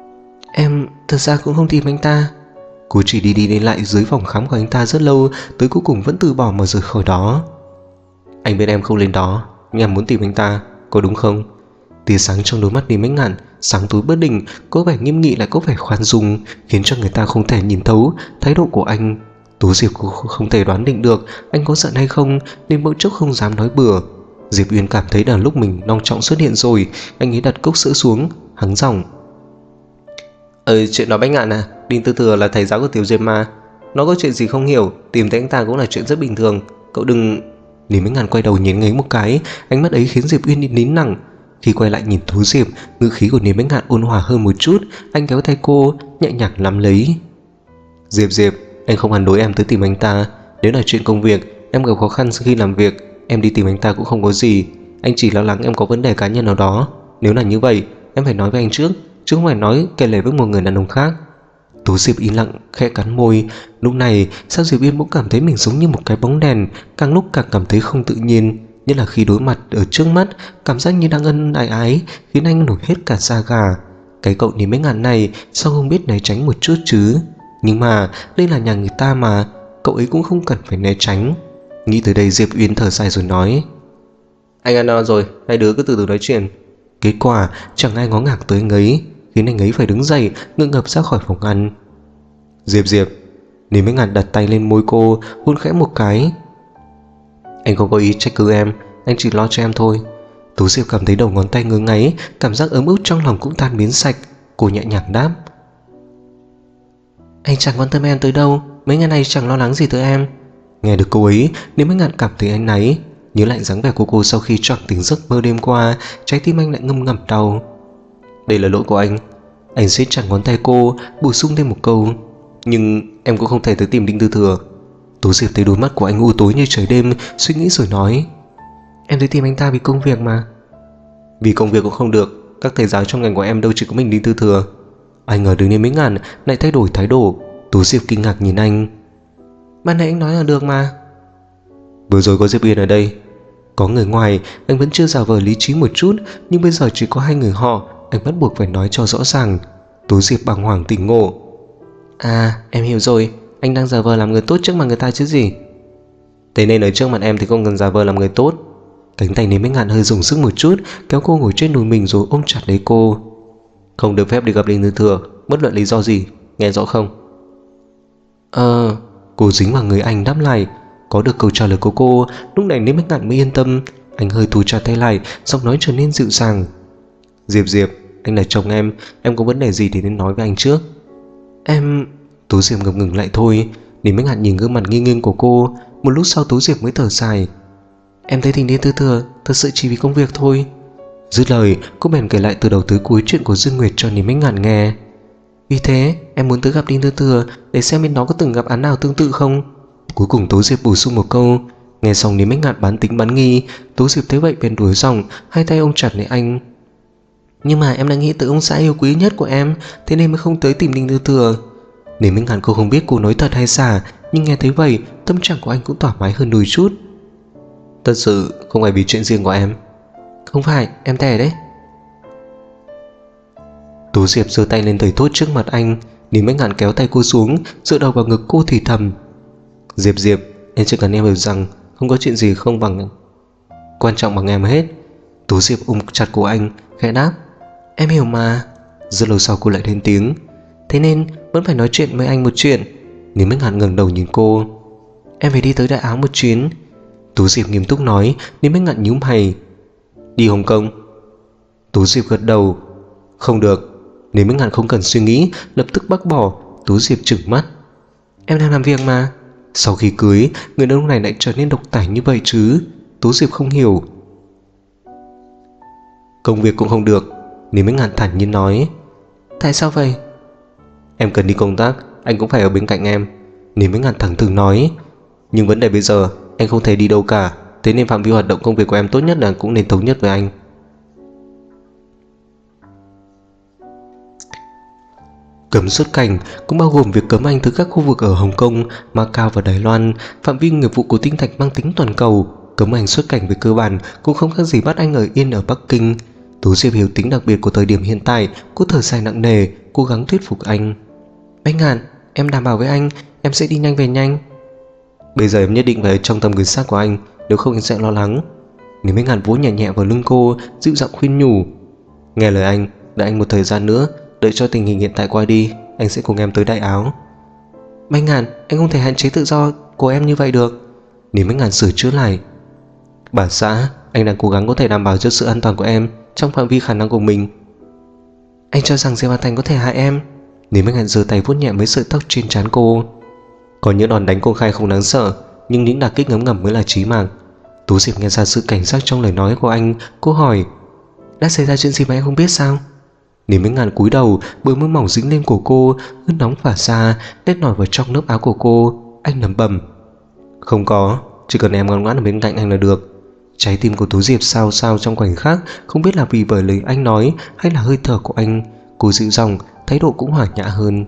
Em thật ra cũng không tìm anh ta. Cô chỉ đi lại dưới phòng khám của anh ta rất lâu, tới cuối cùng vẫn từ bỏ mà rời khỏi đó. Anh biết em không lên đó, nhưng em muốn tìm anh ta, có đúng không? Tia sáng trong đôi mắt Niêm Bách Ngạn sáng tối bất định, có vẻ nghiêm nghị lại có vẻ khoan dung, khiến cho người ta không thể nhìn thấu thái độ của anh. Tố Diệp cũng không thể đoán định được anh có giận hay không, nên bỗng chốc không dám nói bừa. Diệp Uyên cảm thấy là lúc mình long trọng xuất hiện rồi. Anh ấy đặt cốc sữa xuống, hắng giọng. Chuyện đó Bách Ngạn à, Đinh Tư Thừa là thầy giáo của Tiểu Diệp mà. Nó có chuyện gì không hiểu, tìm thấy anh ta cũng là chuyện rất bình thường. Cậu đừng... Lý Bách Ngạn quay đầu nhìn ngấy một cái, ánh mắt ấy khiến Diệp Uyên nín lặng. Khi quay lại nhìn Tố Diệp, ngữ khí của Niêm Bách Ngạn ôn hòa hơn một chút. Anh kéo tay cô, nhẹ nhàng nắm lấy. Diệp, anh không hẳn đối em tới tìm anh ta. Nếu là chuyện công việc, em gặp khó khăn khi làm việc, em đi tìm anh ta cũng không có gì. Anh chỉ lo lắng em có vấn đề cá nhân nào đó. Nếu là như vậy, em phải nói với anh trước, chứ không phải nói kể lể với một người đàn ông khác. Tố Diệp im lặng, khẽ cắn môi. Lúc này sao Diệp Uyên bỗng cảm thấy mình giống như một cái bóng đèn, càng lúc càng cảm thấy không tự nhiên. Nhất là khi đối mặt ở trước mắt, cảm giác như đang ân ái khiến anh nổi hết cả da gà. Cái cậu Niêm Bách Ngạn này sao không biết né tránh một chút chứ? Nhưng mà đây là nhà người ta mà, cậu ấy cũng không cần phải né tránh. Nghĩ tới đây Diệp Uyên thở dài rồi nói. Anh ăn no rồi, hai đứa cứ từ từ nói chuyện. Kết quả chẳng ai ngó ngàng tới anh ấy, khiến anh ấy phải đứng dậy ngượng ngập ra khỏi phòng ăn. Diệp. Niêm Bách Ngạn đặt tay lên môi cô, hôn khẽ một cái. Anh không có ý trách cứ em, anh chỉ lo cho em thôi. Tố Diệp cảm thấy đầu ngón tay ngứa ngáy, cảm giác ấm ức trong lòng cũng tan biến sạch. Cô nhẹ nhàng đáp. Anh chẳng quan tâm em tới đâu, mấy ngày nay chẳng lo lắng gì tới em. Nghe được cô ấy, Niêm Bách Ngạn cảm thấy áy náy. Nhớ lại dáng vẻ của cô sau khi choàng tỉnh giấc mơ đêm qua, trái tim anh lại ngâm ngầm đau. Đây là lỗi của anh. Anh siết chặt ngón tay cô, bổ sung thêm một câu. Nhưng em cũng không thể tới tìm Đinh Tư Thừa. Tố Diệp thấy đôi mắt của anh u tối như trời đêm, suy nghĩ rồi nói. Em tới tìm anh ta vì công việc mà. Vì công việc cũng không được, Các thầy giáo trong ngành của em đâu chỉ có mình Đinh Tư Thừa. Anh ở đứng đến mấy ngàn lại thay đổi thái độ. Tú Diệp kinh ngạc nhìn anh. Ban nãy anh nói là được mà. Vừa rồi có Diệp Yên ở đây. Có người ngoài, anh vẫn chưa giả vờ lý trí một chút, nhưng bây giờ chỉ có hai người họ, anh bắt buộc phải nói cho rõ ràng. Tú Diệp bàng hoàng tỉnh ngộ. À, em hiểu rồi, anh đang giả vờ làm người tốt trước mặt người ta chứ gì. Thế nên ở trước mặt em thì không cần giả vờ làm người tốt. Cánh tay Nếm Bách Ngạn hơi dùng sức một chút, kéo cô ngồi trên đùi mình rồi ôm chặt lấy cô. Không được phép đi gặp Đinh Tư Thừa, bất luận lý do gì, nghe rõ không? Cô dính vào người anh đáp lại. Có được câu trả lời của cô, lúc này Nếm Bách Ngạn mới yên tâm. Anh hơi thu chặt tay lại, giọng nói trở nên dịu dàng. Diệp, anh là chồng em có vấn đề gì thì nên nói với anh trước. Em... Tú Diệp ngập ngừng lại thôi. Nếm Bách Ngạn nhìn gương mặt nghi ngưng của cô. Một lúc sau Tú Diệp mới thở dài. Em thấy Đinh Tư Thừa thật sự chỉ vì công việc thôi. Dứt lời, cô bèn kể lại từ đầu tới cuối chuyện của Dương Nguyệt cho Nếm Bách Ngạn nghe. Vì thế em muốn tới gặp Đinh Tư Thừa để xem bên đó có từng gặp án nào tương tự không. Cuối cùng Tú Diệp bổ sung một câu. Nghe xong Nếm Bách Ngạn bán tính bán nghi. Tú Diệp thấy vậy bèn đuổi giọng, hai tay ôm chặt lấy anh. Nhưng mà em đã nghĩ tới ông xã yêu quý nhất của em, thế nên mới không tới tìm Đinh Tư Thừa. Nếm Bách Ngạn cô không biết cô nói thật hay giả, nhưng nghe thấy vậy tâm trạng của anh cũng thoải mái hơn đôi chút. Thật sự không phải vì chuyện riêng của em. Không phải, em thề đấy. Tú Diệp giơ tay lên thầy thốt trước mặt anh. Nếm Bách Ngạn kéo tay cô xuống, dựa đầu vào ngực cô thì thầm. Diệp, em chỉ cần em hiểu rằng không có chuyện gì không bằng quan trọng bằng em hết. Tú Diệp ôm chặt cổ anh, khẽ đáp. Em hiểu mà. Rất lâu sau cô lại lên tiếng. Thế nên vẫn phải nói chuyện với anh một chuyện. Nếm Bách Ngạn ngẩng đầu nhìn cô. Em phải đi tới Đại Áo một chuyến. Tú Diệp nghiêm túc nói. Nếm Bách Ngạn nhíu mày. Đi Hồng Kông? Tú Diệp gật đầu. Không được. Nếm Bách Ngạn không cần suy nghĩ, lập tức bác bỏ. Tú Diệp trừng mắt. Em đang làm việc mà. Sau khi cưới, người đàn ông này lại trở nên độc tài như vậy chứ? Tú Diệp không hiểu. Công việc cũng không được. Nếm Bách Ngạn thản nhiên nói. Tại sao vậy? Em cần đi công tác, anh cũng phải ở bên cạnh em. Nếm Bách Ngạn thẳng thừng nói. Nhưng vấn đề bây giờ anh không thể đi đâu cả, thế nên phạm vi hoạt động công việc của em tốt nhất là cũng nên thống nhất với anh. Cấm xuất cảnh cũng bao gồm việc cấm anh từ các khu vực ở Hồng Kông, Macau và Đài Loan. Phạm vi nghiệp vụ của Tinh Thạch mang tính toàn cầu. Cấm anh xuất cảnh về cơ bản cũng không khác gì bắt anh ở yên ở Bắc Kinh. Tú Diệp hiểu tính đặc biệt của thời điểm hiện tại. Cô thở dài nặng nề, cố gắng thuyết phục anh. Bách Ngạn, em đảm bảo với anh em sẽ đi nhanh về nhanh. Bây giờ em nhất định phải ở trong tầm người sát của anh, nếu không anh sẽ lo lắng. Nếm Bách Ngạn vỗ nhẹ nhẹ vào lưng cô, dịu giọng khuyên nhủ. Nghe lời anh, đợi anh một thời gian nữa, đợi cho tình hình hiện tại qua đi, anh sẽ cùng em tới Đại Áo. Bách Ngạn, anh không thể hạn chế tự do của em như vậy được. Nếm Bách Ngạn sửa chữa lại. Bà xã, anh đang cố gắng có thể đảm bảo cho sự an toàn của em trong phạm vi khả năng của mình. Anh cho rằng Diệp Hà Thành có thể hại em? Nếm Bách Ngạn giơ tay vuốt nhẹ mấy sợi tóc trên trán cô. Có những đòn đánh công khai không đáng sợ, nhưng những đả kích ngấm ngầm mới là chí mạng. Tú Diệp nghe ra sự cảnh giác trong lời nói của anh. Cô hỏi. Đã xảy ra chuyện gì mà em không biết sao? Nếm Bách Ngạn cúi đầu, bờ môi mỏng dính lên cổ cô, ướt nóng phả ra, nét nổi vào trong lớp áo của cô. Anh lẩm bẩm. Không có, chỉ cần em ngoan ngoãn ở bên cạnh anh là được. Trái tim của Tú Diệp sao sao trong khoảnh khắc, không biết là vì bởi lời anh nói hay là hơi thở của anh. Cô dịu dòng, thái độ cũng hòa nhã hơn.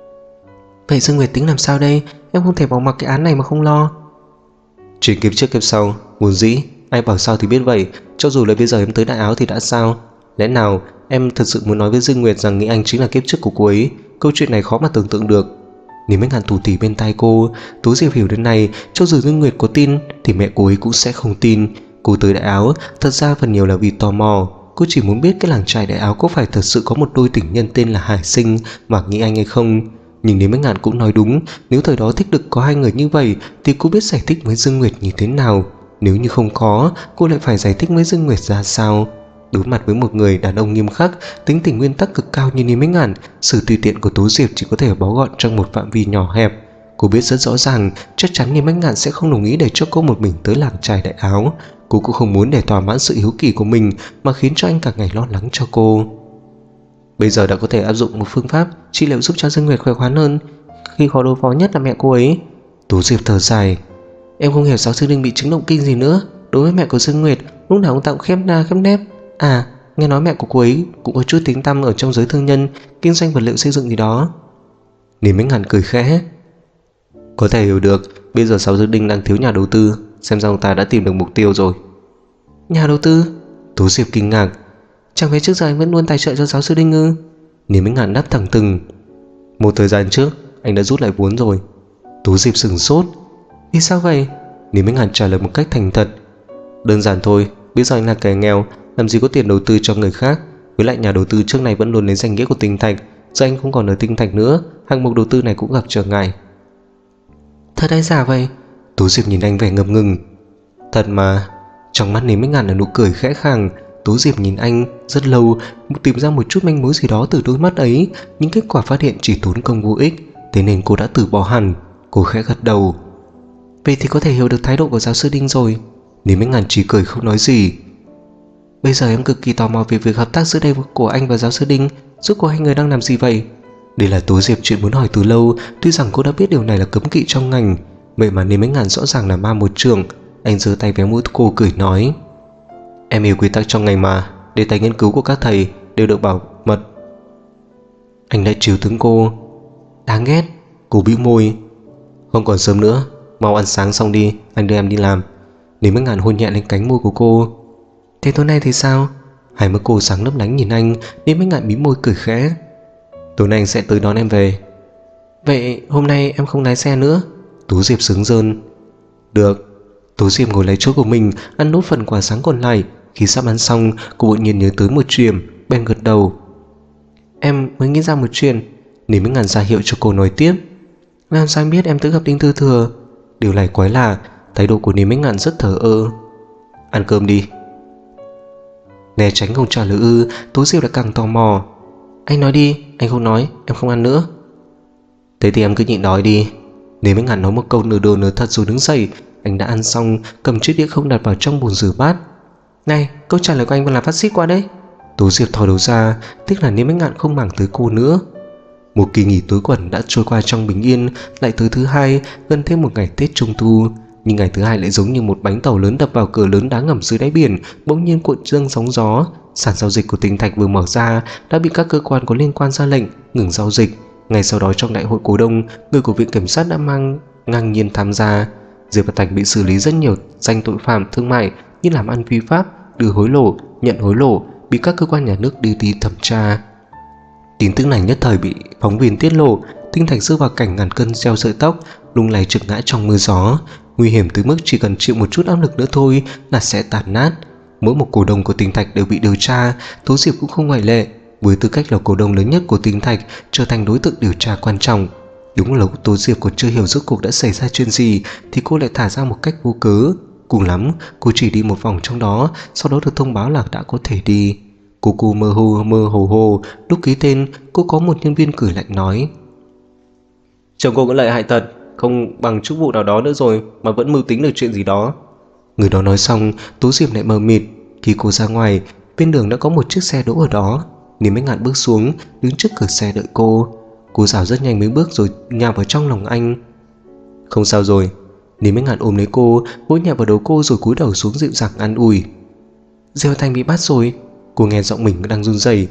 Vậy Dương Nguyệt tính làm sao đây? Em không thể bỏ mặc cái án này mà không lo. Chuyện kiếp trước kiếp sau, vốn dĩ ai bảo sao thì biết vậy. Cho dù là bây giờ em tới Đại Áo thì đã sao? Lẽ nào em thật sự muốn nói với Dương Nguyệt rằng nghĩ anh chính là kiếp trước của cô ấy? Câu chuyện này khó mà tưởng tượng được. Nếm Bách Ngạn thủ tỉ bên tai cô. Tú Diệp hiểu đến này, cho dù Dương Nguyệt có tin thì mẹ cô ấy cũng sẽ không tin. Cô tới Đại Áo thật ra phần nhiều là vì tò mò. Cô chỉ muốn biết cái làng trai Đại Áo có phải thật sự có một đôi tình nhân tên là Hải Sinh mà nghĩ anh hay không. Nhưng Nếm Bách Ngạn cũng nói đúng, nếu thời đó thích được có hai người như vậy thì cô biết giải thích với Dương Nguyệt như thế nào. Nếu như không có, cô lại phải giải thích với Dương Nguyệt ra sao? Đối mặt với một người đàn ông nghiêm khắc, tính tình nguyên tắc cực cao như Nếm Bách Ngạn, sự tùy tiện của Tú Diệp chỉ có thể bó gọn trong một phạm vi nhỏ hẹp. Cô biết rất rõ ràng chắc chắn Nếm Bách Ngạn sẽ không đồng ý để cho cô một mình tới làng trai Đại Áo. Cô cũng không muốn để thỏa mãn sự hiếu kỳ của mình mà khiến cho anh cả ngày lo lắng cho cô. Bây giờ đã có thể áp dụng một phương pháp trị liệu giúp cho Dương Nguyệt khỏe khoắn hơn khi khó đối phó nhất là mẹ cô ấy. Tú Diệp thở dài. Em không hiểu sao sư Đinh bị chứng động kinh gì nữa. Đối với mẹ của Dương Nguyệt, lúc nào ông ta cũng khép nép. À, nghe nói mẹ của cô ấy cũng có chút tiếng tăm ở trong giới thương nhân, kinh doanh vật liệu xây dựng gì đó. Lý Minh Hàn cười khẽ. Có thể hiểu được, bây giờ Giáo Sư Đinh đang thiếu nhà đầu tư, xem ra ông ta đã tìm được mục tiêu rồi. Nhà đầu tư? Tố Diệp kinh ngạc. Chẳng phải trước giờ anh vẫn luôn tài trợ cho Giáo Sư Đinh ư? Lý Minh Hàn đáp thẳng thừng. Một thời gian trước anh đã rút lại vốn rồi. Tố Diệp sửng sốt. Vì sao vậy? Lý Minh Hàn trả lời một cách thành thật. Đơn giản thôi, biết rằng anh là kẻ nghèo, làm gì có tiền đầu tư cho người khác. Với lại nhà đầu tư trước này vẫn luôn lấy danh nghĩa của Tinh Thạch, giờ anh không còn ở Tinh Thạch nữa, hạng mục đầu tư này cũng gặp trở ngại. Thật hay giả vậy? Tố Diệp nhìn anh vẻ ngập ngừng. Thật mà. Trong mắt Lý Minh Hàn là nụ cười khẽ khàng. Tố Diệp nhìn anh rất lâu, tìm ra một chút manh mối gì đó từ đôi mắt ấy, nhưng kết quả phát hiện chỉ tốn công vô ích, thế nên cô đã từ bỏ hẳn. Cô khẽ gật đầu. Vậy thì có thể hiểu được thái độ của Giáo Sư Đinh rồi. Lý Minh Hàn chỉ cười không nói gì. Bây giờ em cực kỳ tò mò về việc hợp tác giữa đây của anh và Giáo Sư Đinh. Rốt cuộc hai người đang làm gì vậy? Đây là Tố Diệp chuyện muốn hỏi từ lâu. Tuy rằng cô đã biết điều này là cấm kỵ trong ngành, vậy mà Lý Minh Hàn rõ ràng là ma một trường. Anh giơ tay véo mũi cô cười nói. Em hiểu quy tắc trong ngành mà, đề tài nghiên cứu của các thầy đều được bảo mật. Anh lại trìu tướng cô. Đáng ghét. Cô bĩu môi. Không còn sớm nữa, mau ăn sáng xong đi, anh đưa em đi làm. Lý Minh Hàn hôn nhẹ lên cánh môi của cô. Thế tối nay thì sao? Hai mắt cô sáng lấp lánh nhìn anh. Lý Minh Hàn mím môi cười khẽ. Tối nay anh sẽ tới đón em về. Vậy hôm nay em không lái xe nữa? Tố Diệp sướng rơn. Được. Tố Diệp ngồi lấy chỗ của mình, ăn nốt phần quà sáng còn lại. Khi sắp ăn xong, cô bỗng nhiên nhớ tới một chuyện, bèn gật đầu. Em mới nghĩ ra một chuyện. Lý Minh Hàn ra hiệu cho cô nói tiếp. Làm sao em biết em tự gặp Đinh Tư Thừa? Điều này quái lạ, thái độ của Lý Minh Hàn rất thờ ơ. Ăn cơm đi. Né tránh không trả lời ư, Tố Diệp đã càng tò mò. Anh nói đi, anh không nói, em không ăn nữa. Thế thì em cứ nhịn đói đi. Lý Minh Hàn nói một câu nửa đùa nửa thật rồi đứng dậy. Anh đã ăn xong, cầm chiếc đĩa không đặt vào trong bồn rửa bát. Này, câu trả lời của anh vẫn là phát xít qua đấy. Tố Diệp thò đầu ra, tiếc là Lý Minh Hàn không màng tới cô nữa. Một kỳ nghỉ tối quẩn đã trôi qua trong bình yên. Lại tới thứ hai, gần thêm một ngày Tết Trung Thu. Nhưng ngày thứ hai lại giống như một bánh tàu lớn đập vào cửa lớn đá ngầm dưới đáy biển, bỗng nhiên cuộn dâng sóng gió. Sàn giao dịch của Tinh Thạch vừa mở ra đã bị các cơ quan có liên quan ra lệnh ngừng giao dịch. Ngay sau đó trong đại hội cổ đông, người của viện kiểm sát đã ngang nhiên tham gia. Diệp và Thạch bị xử lý rất nhiều danh tội phạm thương mại như làm ăn phi pháp, đưa hối lộ, nhận hối lộ, bị các cơ quan nhà nước đưa đi thẩm tra. Tin tức này nhất thời bị phóng viên tiết lộ. Tinh Thạch rơi vào cảnh ngàn cân treo sợi tóc, lung lay trượt ngã trong mưa gió, nguy hiểm tới mức chỉ cần chịu một chút áp lực nữa thôi là sẽ tàn nát. Mỗi một cổ đông của Tinh Thạch đều bị điều tra, Tố Diệp cũng không ngoại lệ. Với tư cách là cổ đông lớn nhất của Tinh Thạch, trở thành đối tượng điều tra quan trọng. Đúng là Tố Diệp còn chưa hiểu rốt cuộc đã xảy ra chuyện gì thì cô lại thả ra một cách vô cớ. Cùng lắm cô chỉ đi một vòng trong đó, sau đó được thông báo là đã có thể đi. Cô mơ hồ. Lúc ký tên, cô có một nhân viên cười lạnh nói. Chồng cô cũng lợi hại thật, không bằng chức vụ nào đó nữa rồi mà vẫn mưu tính được chuyện gì đó. Người đó nói xong, Tố Diệp lại mờ mịt. Khi cô ra ngoài, bên đường đã có một chiếc xe đỗ ở đó. Lý Minh Hàn bước xuống, đứng trước cửa xe đợi cô. Cô rảo rất nhanh mấy bước rồi nhào vào trong lòng anh. Không sao rồi. Lý Minh Hàn ôm lấy cô, vỗ nhẹ vào đầu cô rồi cúi đầu xuống dịu dàng an ủi. Diêu Thanh bị bắt rồi. Cô nghe giọng mình đang run rẩy.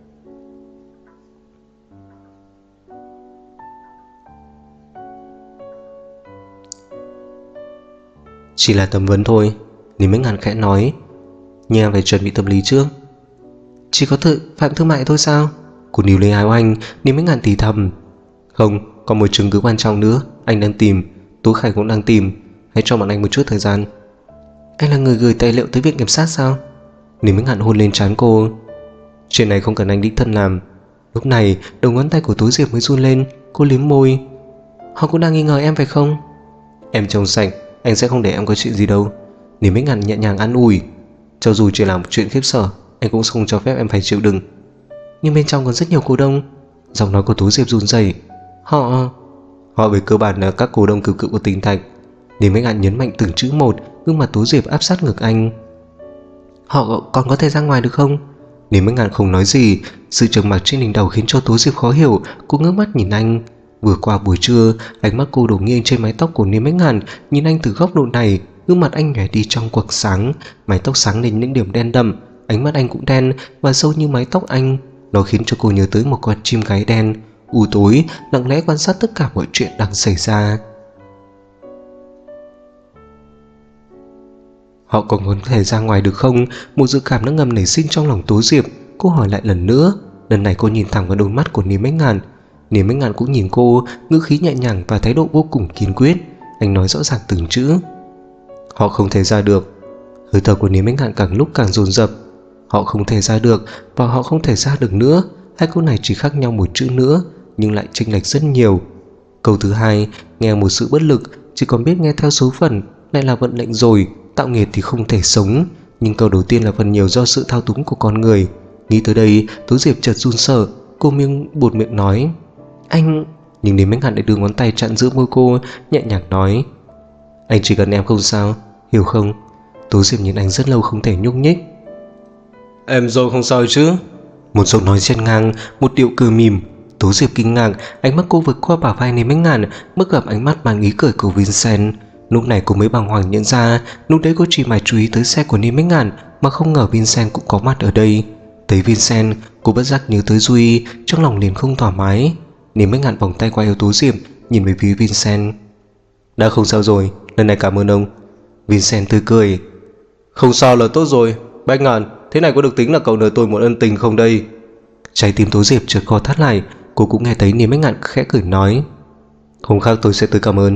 Chỉ là tầm vấn thôi, Lý Minh Hàn khẽ nói. Nhưng em phải chuẩn bị tâm lý trước. Chỉ có phạm thương mại thôi sao? Cô níu lấy áo anh. Lý Minh Hàn thì thầm. Không, còn một chứng cứ quan trọng nữa. Anh đang tìm, Tú Khải cũng đang tìm. Hãy cho bọn anh một chút thời gian. Anh là người gửi tài liệu tới viện kiểm sát sao? Lý Minh Hàn hôn lên trán cô. Chuyện này không cần anh đích thân làm. Lúc này đầu ngón tay của Tố Diệp mới run lên. Cô liếm môi. Họ cũng đang nghi ngờ em phải không? Em trong sạch, anh sẽ không để em có chuyện gì đâu. Lý Minh Hàn nhẹ nhàng an ủi. Cho dù chỉ là một chuyện khiếp sợ, anh cũng không cho phép em phải chịu đựng. Nhưng bên trong còn rất nhiều cổ đông. Giọng nói của Tố Diệp run rẩy. Họ về cơ bản là các cổ đông cựu của Tinh Thạch. Lý Minh Hàn nhấn mạnh từng chữ một, gương mặt Tố Diệp áp sát ngực anh. Họ còn có thể ra ngoài được không? Lý Minh Hàn không nói gì. Sự trầm mặc trên đỉnh đầu khiến cho Tố Diệp khó hiểu. Cô ngước mắt nhìn anh. Vừa qua buổi trưa, ánh mắt cô đổ nghiêng trên mái tóc của Lý Minh Hàn, nhìn anh từ góc độ này. Gương mặt anh nhòe đi trong quầng sáng, mái tóc sáng lên những điểm đen đậm, ánh mắt anh cũng đen và sâu như mái tóc anh. Nó khiến cho cô nhớ tới một con chim gáy đen, u tối, lặng lẽ quan sát tất cả mọi chuyện đang xảy ra. Họ còn có thể ra ngoài được không? Một dự cảm đã ngầm nảy sinh trong lòng Tố Diệp. Cô hỏi lại lần nữa. Lần này cô nhìn thẳng vào đôi mắt của Niêm Bách Ngạn. Niêm Bách Ngạn cũng nhìn cô, ngữ khí nhẹ nhàng và thái độ vô cùng kiên quyết. Anh nói rõ ràng từng chữ. Họ không thể ra được. Hơi thở của Niêm Bách Ngạn càng lúc càng dồn dập. Họ không thể ra được và họ không thể ra được nữa. Hai câu này chỉ khác nhau một chữ nữa, nhưng lại chênh lệch rất nhiều. Câu thứ hai nghe một sự bất lực, chỉ còn biết nghe theo số phận, lại là vận lệnh rồi. Tạo nghiệp thì không thể sống. Nhưng câu đầu tiên là phần nhiều do sự thao túng của con người. Nghĩ tới đây, Tố Diệp chợt run sợ. Cô buột miệng nói anh. Nhưng Niêm Bách Ngạn lại đưa ngón tay chặn giữa môi cô, nhẹ nhàng nói anh chỉ cần em không sao, hiểu không? Tố Diệp nhìn anh rất lâu không thể nhúc nhích. Em rồi không sao chứ? Một giọng nói chen ngang, một điệu cười mỉm. Tố Diệp kinh ngạc, ánh mắt cô vượt qua bả vai Niêm Bách Ngạn, bắt gặp ánh mắt mang ý cười của Vincent. Lúc này cô mới bàng hoàng nhận ra, lúc đấy cô chỉ mải chú ý tới xe của Niêm Bách Ngạn mà không ngờ Vincent cũng có mặt ở đây. Thấy Vincent, cô bất giác nhớ tới Duy, trong lòng liền không thoải mái. Niêm Bách Ngạn vòng tay qua eo Tố Diệp, nhìn về phía Vincent. Đã không sao rồi, lần này cảm ơn ông. Vincent tươi cười. Không sao là tốt rồi. Bách Ngạn, thế này có được tính là cậu nợ tôi một ân tình không đây? Trái tim Tố Diệp chợt co thắt lại. Cô cũng nghe thấy Niêm Bách Ngạn khẽ cười nói. Hôm khác tôi sẽ tới cảm ơn.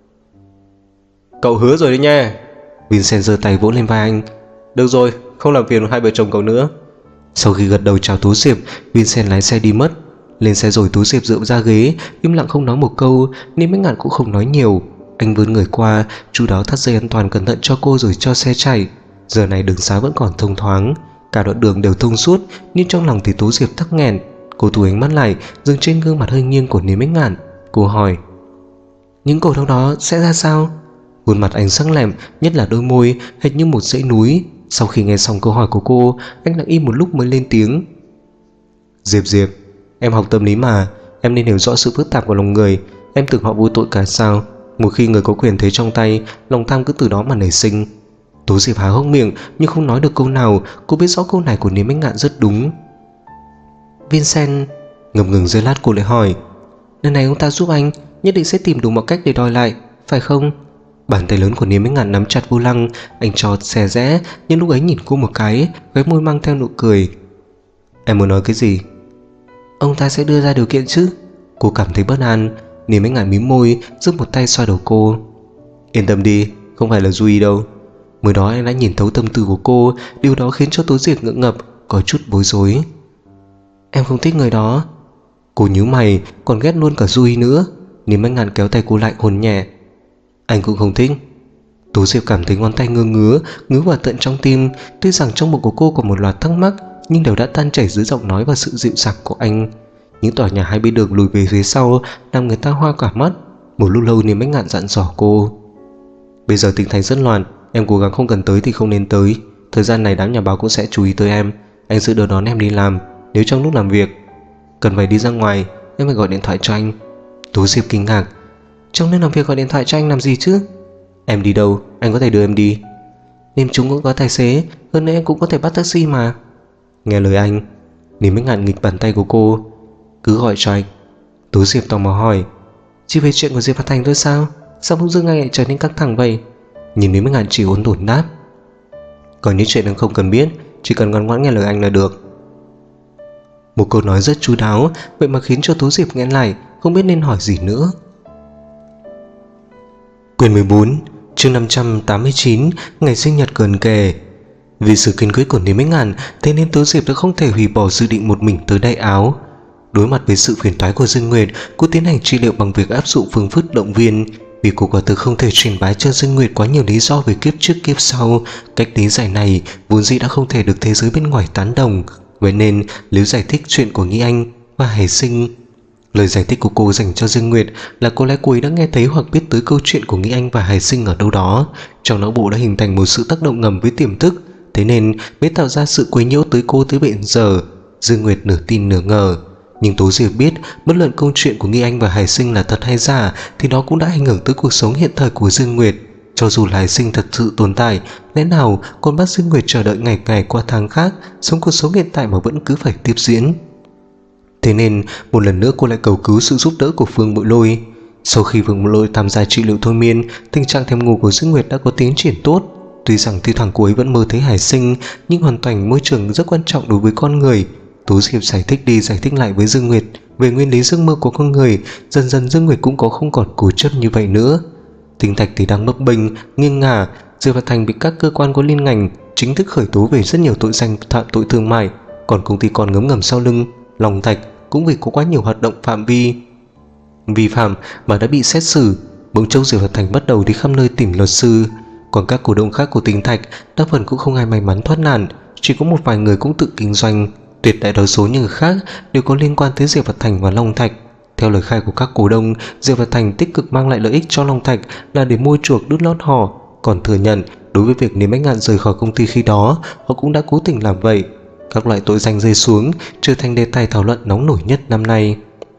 Cậu hứa rồi đấy nha. Vincent giơ tay vỗ lên vai anh. Được rồi, không làm phiền hai vợ chồng cậu nữa. Sau khi gật đầu chào Tố Diệp, Vincent lái xe đi mất. Lên xe rồi Tố Diệp dựa ra ghế, im lặng không nói một câu. Niêm Bách Ngạn cũng không nói nhiều. Anh vươn người qua, chú đáo thắt dây an toàn cẩn thận cho cô rồi cho xe chạy. Giờ này đường xá vẫn còn thông thoáng, cả đoạn đường đều thông suốt, nhưng trong lòng thì Tố Diệp tắc nghẹn. Cô thu ánh mắt lại, dừng trên gương mặt hơi nghiêng của Niêm Bách Ngạn. Cô hỏi, những cổ đông đó sẽ ra sao? Khuôn mặt anh sắc lẹm, nhất là đôi môi hệt như một dãy núi. Sau khi nghe xong câu hỏi của cô, anh lặng im một lúc mới lên tiếng. Diệp, em học tâm lý mà, em nên hiểu rõ sự phức tạp của lòng người. Em tưởng họ vô tội cả sao? Một khi người có quyền thế trong tay, lòng tham cứ từ đó mà nảy sinh. Tố Diệp há hốc miệng nhưng không nói được câu nào. Cô biết rõ câu này của Niêm Bách Ngạn rất đúng. Vincent. Ngập ngừng giây lát cô lại hỏi, lần này ông ta giúp anh, nhất định sẽ tìm đủ mọi cách để đòi lại, phải không? Bàn tay lớn của Niêm Bách Ngạn nắm chặt vô lăng. Anh cho xe rẽ, nhưng lúc ấy nhìn cô một cái, khóe môi mang theo nụ cười. Em muốn nói cái gì? Ông ta sẽ đưa ra điều kiện chứ? Cô cảm thấy bất an. Niêm Bách Ngạn mím môi, giơ một tay xoa đầu cô. Yên tâm đi, không phải là Duy đâu. Mới đó anh đã nhìn thấu tâm tư của cô. Điều đó khiến cho Tố Diệp ngượng ngập, có chút bối rối. Em không thích người đó. Cô nhíu mày, còn ghét luôn cả Duy nữa. Niêm Bách Ngạn kéo tay cô lại hôn nhẹ. Anh cũng không thích. Tố Diệp cảm thấy ngón tay ngứa vào tận trong tim. Tuy rằng trong bụng của cô còn một loạt thắc mắc, nhưng đều đã tan chảy dưới giọng nói và sự dịu dàng của anh. Những tòa nhà hai bên đường lùi về phía sau làm người ta hoa cả mắt. Một lúc lâu Niêm Bách Ngạn dặn dò cô. Bây giờ tình thành rất loạn, em cố gắng không cần tới thì không nên tới. Thời gian này đám nhà báo cũng sẽ chú ý tới em. Anh sẽ đưa đón em đi làm. Nếu trong lúc làm việc cần phải đi ra ngoài, em phải gọi điện thoại cho anh. Tố Diệp kinh ngạc. Trong lúc làm việc gọi điện thoại cho anh làm gì chứ? Em đi đâu, anh có thể đưa em đi. Đêm chúng cũng có tài xế, hơn nữa em cũng có thể bắt taxi mà. Nghe lời anh. Niêm Bách Ngạn nghịch bàn tay của cô. Cứ gọi cho anh. Tố Diệp tò mò hỏi, chỉ về chuyện của Diệp Văn Thành thôi sao? Sao bỗng dưng anh lại trở nên căng thẳng vậy? Nhưng Niêm Bách Ngạn chỉ ôn tồn đáp, có những chuyện em không cần biết, chỉ cần ngoan ngoãn nghe lời anh là được. Một câu nói rất chu đáo, vậy mà khiến cho Tố Diệp nghẹn lại, không biết nên hỏi gì nữa. Quyển 14, chương 589, ngày sinh nhật gần kề. Vì sự kiên quyết của Niêm Bách Ngạn, thế nên Tố Diệp đã không thể hủy bỏ dự định một mình tới Đại Áo. Đối mặt với sự phiền toái của Dương Nguyệt, cô tiến hành trị liệu bằng việc áp dụng phương pháp động viên. Vì cô quả thực không thể truyền bá cho Dương Nguyệt quá nhiều lý do về kiếp trước kiếp sau. Cách lý giải này vốn dĩ đã không thể được thế giới bên ngoài tán đồng. Vậy nên nếu giải thích chuyện của Nghĩ Anh và Hải Sinh, lời giải thích của cô dành cho Dương Nguyệt là có lẽ cô ấy đã nghe thấy hoặc biết tới câu chuyện của Nghĩ Anh và Hải Sinh ở đâu đó. Trong não bộ đã hình thành một sự tác động ngầm với tiềm thức, thế nên mới tạo ra sự quấy nhiễu tới cô tới bây giờ. Dương Nguyệt nửa tin nửa ngờ. Nhưng Tố Diệp biết bất luận câu chuyện của Nghĩ Anh và Hải Sinh là thật hay giả thì nó cũng đã ảnh hưởng tới cuộc sống hiện thời của Dương Nguyệt. Cho dù là sinh thật sự tồn tại, lẽ nào còn bắt Dương Nguyệt chờ đợi ngày ngày qua tháng khác, sống cuộc sống hiện tại mà vẫn cứ phải tiếp diễn? Thế nên một lần nữa cô lại cầu cứu sự giúp đỡ của Phương Bội Lôi. Sau khi Phương Bội Lôi tham gia trị liệu thôi miên, tình trạng thèm ngủ của Dương Nguyệt đã có tiến triển tốt. Tuy rằng thi thoảng cô ấy vẫn mơ thấy hải sinh, nhưng hoàn toàn môi trường rất quan trọng đối với con người. Tố Diệp giải thích đi giải thích lại với Dương Nguyệt về nguyên lý giấc mơ của con người. Dần dần Dương Nguyệt cũng không còn cố chấp như vậy nữa. Tinh thạch thì đang bấp bênh, nghiêng ngả. Diệp Vật Thành bị các cơ quan có liên ngành chính thức khởi tố về rất nhiều tội danh phạm tội thương mại, còn công ty còn ngấm ngầm sau lưng Long Thạch cũng vì có quá nhiều hoạt động phạm vi vi phạm mà đã bị xét xử. Bỗng chốc Diệp Vật Thành bắt đầu đi khắp nơi tìm luật sư, còn các cổ đông khác của Tinh Thạch đa phần cũng không ai may mắn thoát nạn, chỉ có một vài người cũng tự kinh doanh. Tuyệt đại đa số những người khác đều có liên quan tới Diệp Vật Thành và Long Thạch. Theo lời khai của các cổ đông, Diệp Vật Thành tích cực mang lại lợi ích cho Long Thạch là để mua chuộc đút lót họ, còn thừa nhận đối với việc Niêm Bách Ngạn rời khỏi công ty khi đó, họ cũng đã cố tình làm vậy. Các loại tội danh rơi xuống trở thành đề tài thảo luận nóng nổi nhất năm nay.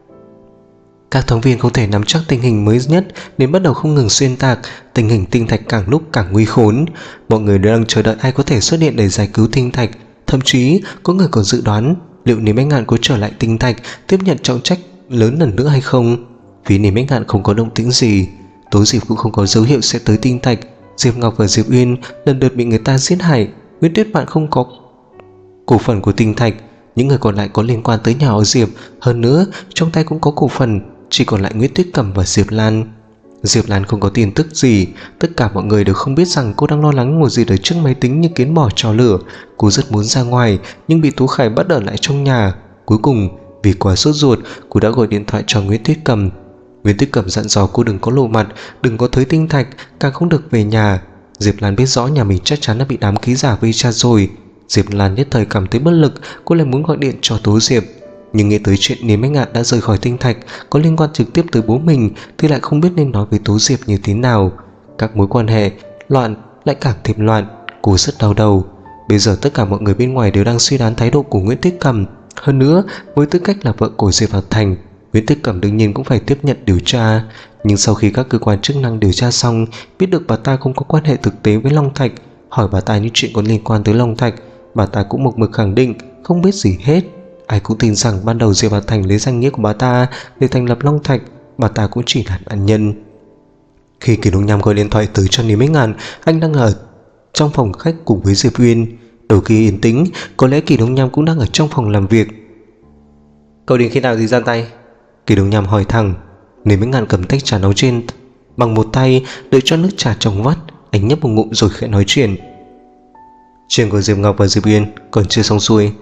Các phóng viên không thể nắm chắc tình hình mới nhất nên bắt đầu không ngừng xuyên tạc. Tình hình Tinh Thạch càng lúc càng nguy khốn. Mọi người đang chờ đợi ai có thể xuất hiện để giải cứu Tinh Thạch. Thậm chí có người còn dự đoán liệu Niêm Bách Ngạn có trở lại Tinh Thạch tiếp nhận trọng trách lớn lần nữa hay không. Vì Niêm Bách Ngạn không có động tĩnh gì, Tố Diệp cũng không có dấu hiệu sẽ tới Tinh Thạch. Diệp Ngọc và Diệp Uyên lần lượt bị người ta giết hại. Nguyễn Tuyết Bạn không có cổ phần của Tinh Thạch, những người còn lại có liên quan tới nhà họ Diệp, hơn nữa trong tay cũng có cổ phần, chỉ còn lại Nguyễn Tuyết Cẩm và Diệp Lan. Diệp Lan không có tin tức gì, tất cả mọi người đều không biết rằng cô đang lo lắng ngồi gì ở trước máy tính như kiến bò chó lửa. Cô rất muốn ra ngoài nhưng bị Tú Khải bắt ở lại trong nhà. Cuối cùng vì quá sốt ruột, cô đã gọi điện thoại cho Nguyễn Tuyết Cẩm. Nguyễn Tuyết Cẩm dặn dò cô đừng có lộ mặt, đừng có tới Tinh Thạch, càng không được về nhà. Diệp Lan biết rõ nhà mình chắc chắn đã bị đám ký giả vây tra rồi. Diệp Lan nhất thời cảm thấy bất lực, cô lại muốn gọi điện cho Tố Diệp, nhưng nghĩ tới chuyện Niêm Bách Ngạn đã rời khỏi Tinh Thạch có liên quan trực tiếp tới bố mình thì lại không biết nên nói với Tố Diệp như thế nào. Các mối quan hệ loạn lại càng thêm loạn, cô rất đau đầu. Bây giờ tất cả mọi người bên ngoài đều đang suy đoán thái độ của Nguyễn Tuyết Cẩm. Hơn nữa với tư cách là vợ của Diệp Vật Thành, Nguyễn Tuyết Cẩm đương nhiên cũng phải tiếp nhận điều tra. Nhưng sau khi các cơ quan chức năng điều tra xong, biết được bà ta không có quan hệ thực tế với Long Thạch, hỏi bà ta những chuyện có liên quan tới Long Thạch, bà ta cũng một mực khẳng định không biết gì hết. Ai cũng tin rằng ban đầu Diệp Vật Thành lấy danh nghĩa của bà ta để thành lập Long Thạch, bà ta cũng chỉ là nạn nhân. Khi Kỳ Đông Nham gọi điện thoại tới cho Niêm Bách Ngạn, anh đang ở trong phòng khách cùng với Diệp Uyên. Đầu khi yên tĩnh, có lẽ Kỳ Đông Nham cũng đang ở trong phòng làm việc. Cậu đến khi nào thì ra tay? Kỳ Đông Nham hỏi thẳng. Niêm Bách Ngạn cầm tách trà nóng trên bằng một tay, đợi cho nước trà trong vắt, anh nhấp một ngụm rồi khẽ nói chuyện. Chuyện của Diệp Ngọc và Diệp Uyên còn chưa xong xuôi.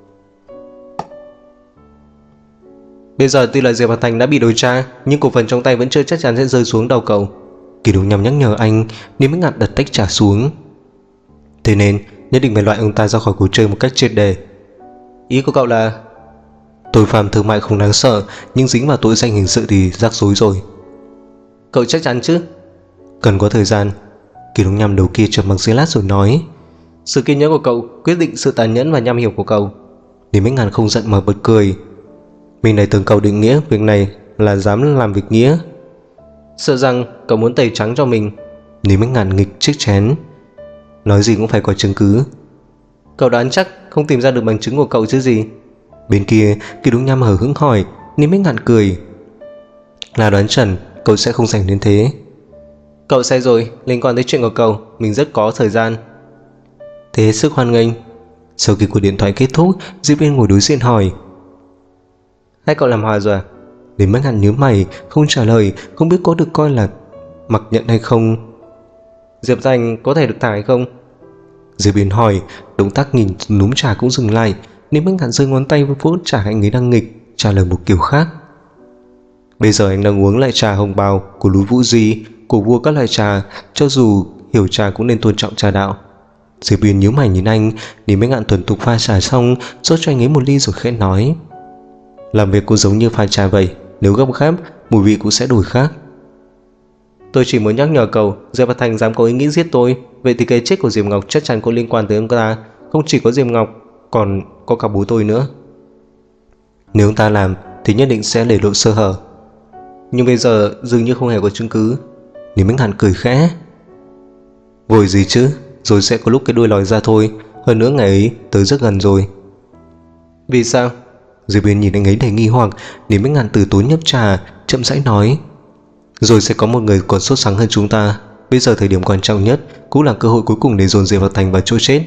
Bây giờ tuy là Diệp Vật Thành đã bị điều tra, nhưng cổ phần trong tay vẫn chưa chắc chắn sẽ rơi xuống đầu cậu. Kỳ Đông Nham nhắc nhở anh. Niêm Bách Ngạn đặt tách trà xuống. Thế nên nhất định phải loại ông ta ra khỏi cuộc chơi một cách triệt để. Ý của cậu là tội phạm thương mại không đáng sợ, nhưng dính vào tội danh hình sự thì rắc rối rồi. Cậu chắc chắn chứ? Cần có thời gian. Kỳ Đông Nham đầu kia trầm mặc dưới lát rồi nói. Sự kiên nhẫn của cậu quyết định sự tàn nhẫn và nham hiểm của cậu. Niêm Bách Ngạn không giận mà bật cười. Mình này tưởng cậu định nghĩa việc này là dám làm việc nghĩa. Sợ rằng cậu muốn tẩy trắng cho mình. Niêm Bách Ngạn nghịch chiếc chén. Nói gì cũng phải có chứng cứ. Cậu đoán chắc không tìm ra được bằng chứng của cậu chứ gì? Bên kia Kỳ Đông Nham hờ hững hỏi. Niêm Bách Ngạn cười. Là đoán chuẩn, cậu sẽ không dành đến thế. Cậu sai rồi, liên quan tới chuyện của cậu mình rất có thời gian. Thế sức hoan nghênh. Sau khi cuộc điện thoại kết thúc, Diệp Uyên ngồi đối diện hỏi. Hai cậu làm hòa rồi à? Niêm Bách Ngạn nhíu mày không trả lời, không biết có được coi là mặc nhận hay không. Diệp Thành có thể được thả hay không? Diệp Uyên hỏi. Động tác nhìn núm trà cũng dừng lại. Niêm Bách Ngạn giơ ngón tay với vỗ trà anh ấy đang nghịch, trả lời một kiểu khác. Bây giờ anh đang uống loại trà hồng bào của núi Vũ Di, cổ vua các loại trà, cho dù hiểu trà cũng nên tôn trọng trà đạo. Diệp Uyên nhíu mày nhìn anh. Niêm Bách Ngạn thuần thục pha trà xong, rót cho anh ấy một ly rồi khẽ nói. Làm việc cũng giống như pha trà vậy, nếu gấp gáp, mùi vị cũng sẽ đổi khác. Tôi chỉ muốn nhắc nhở cậu, Diệp Vật Thành dám có ý nghĩ giết tôi, vậy thì cái chết của Diệp Ngọc chắc chắn có liên quan tới ông ta. Không chỉ có Diệp Ngọc, còn có cả bố tôi nữa. Nếu ông ta làm thì nhất định sẽ để lộ sơ hở. Nhưng bây giờ dường như không hề có chứng cứ. Niêm Bách Ngạn cười khẽ. Vội gì chứ, rồi sẽ có lúc cái đuôi lòi ra thôi. Hơn nữa ngày ấy tới rất gần rồi. Vì sao? Diệp Uyên nhìn anh ấy đầy nghi hoặc. Lý Bách Ngạn từ tốn nhấp trà, chậm rãi nói: rồi sẽ có một người còn sốt sắng hơn chúng ta. Bây giờ thời điểm quan trọng nhất cũng là cơ hội cuối cùng để dồn Diệp vào thành vào chỗ chết.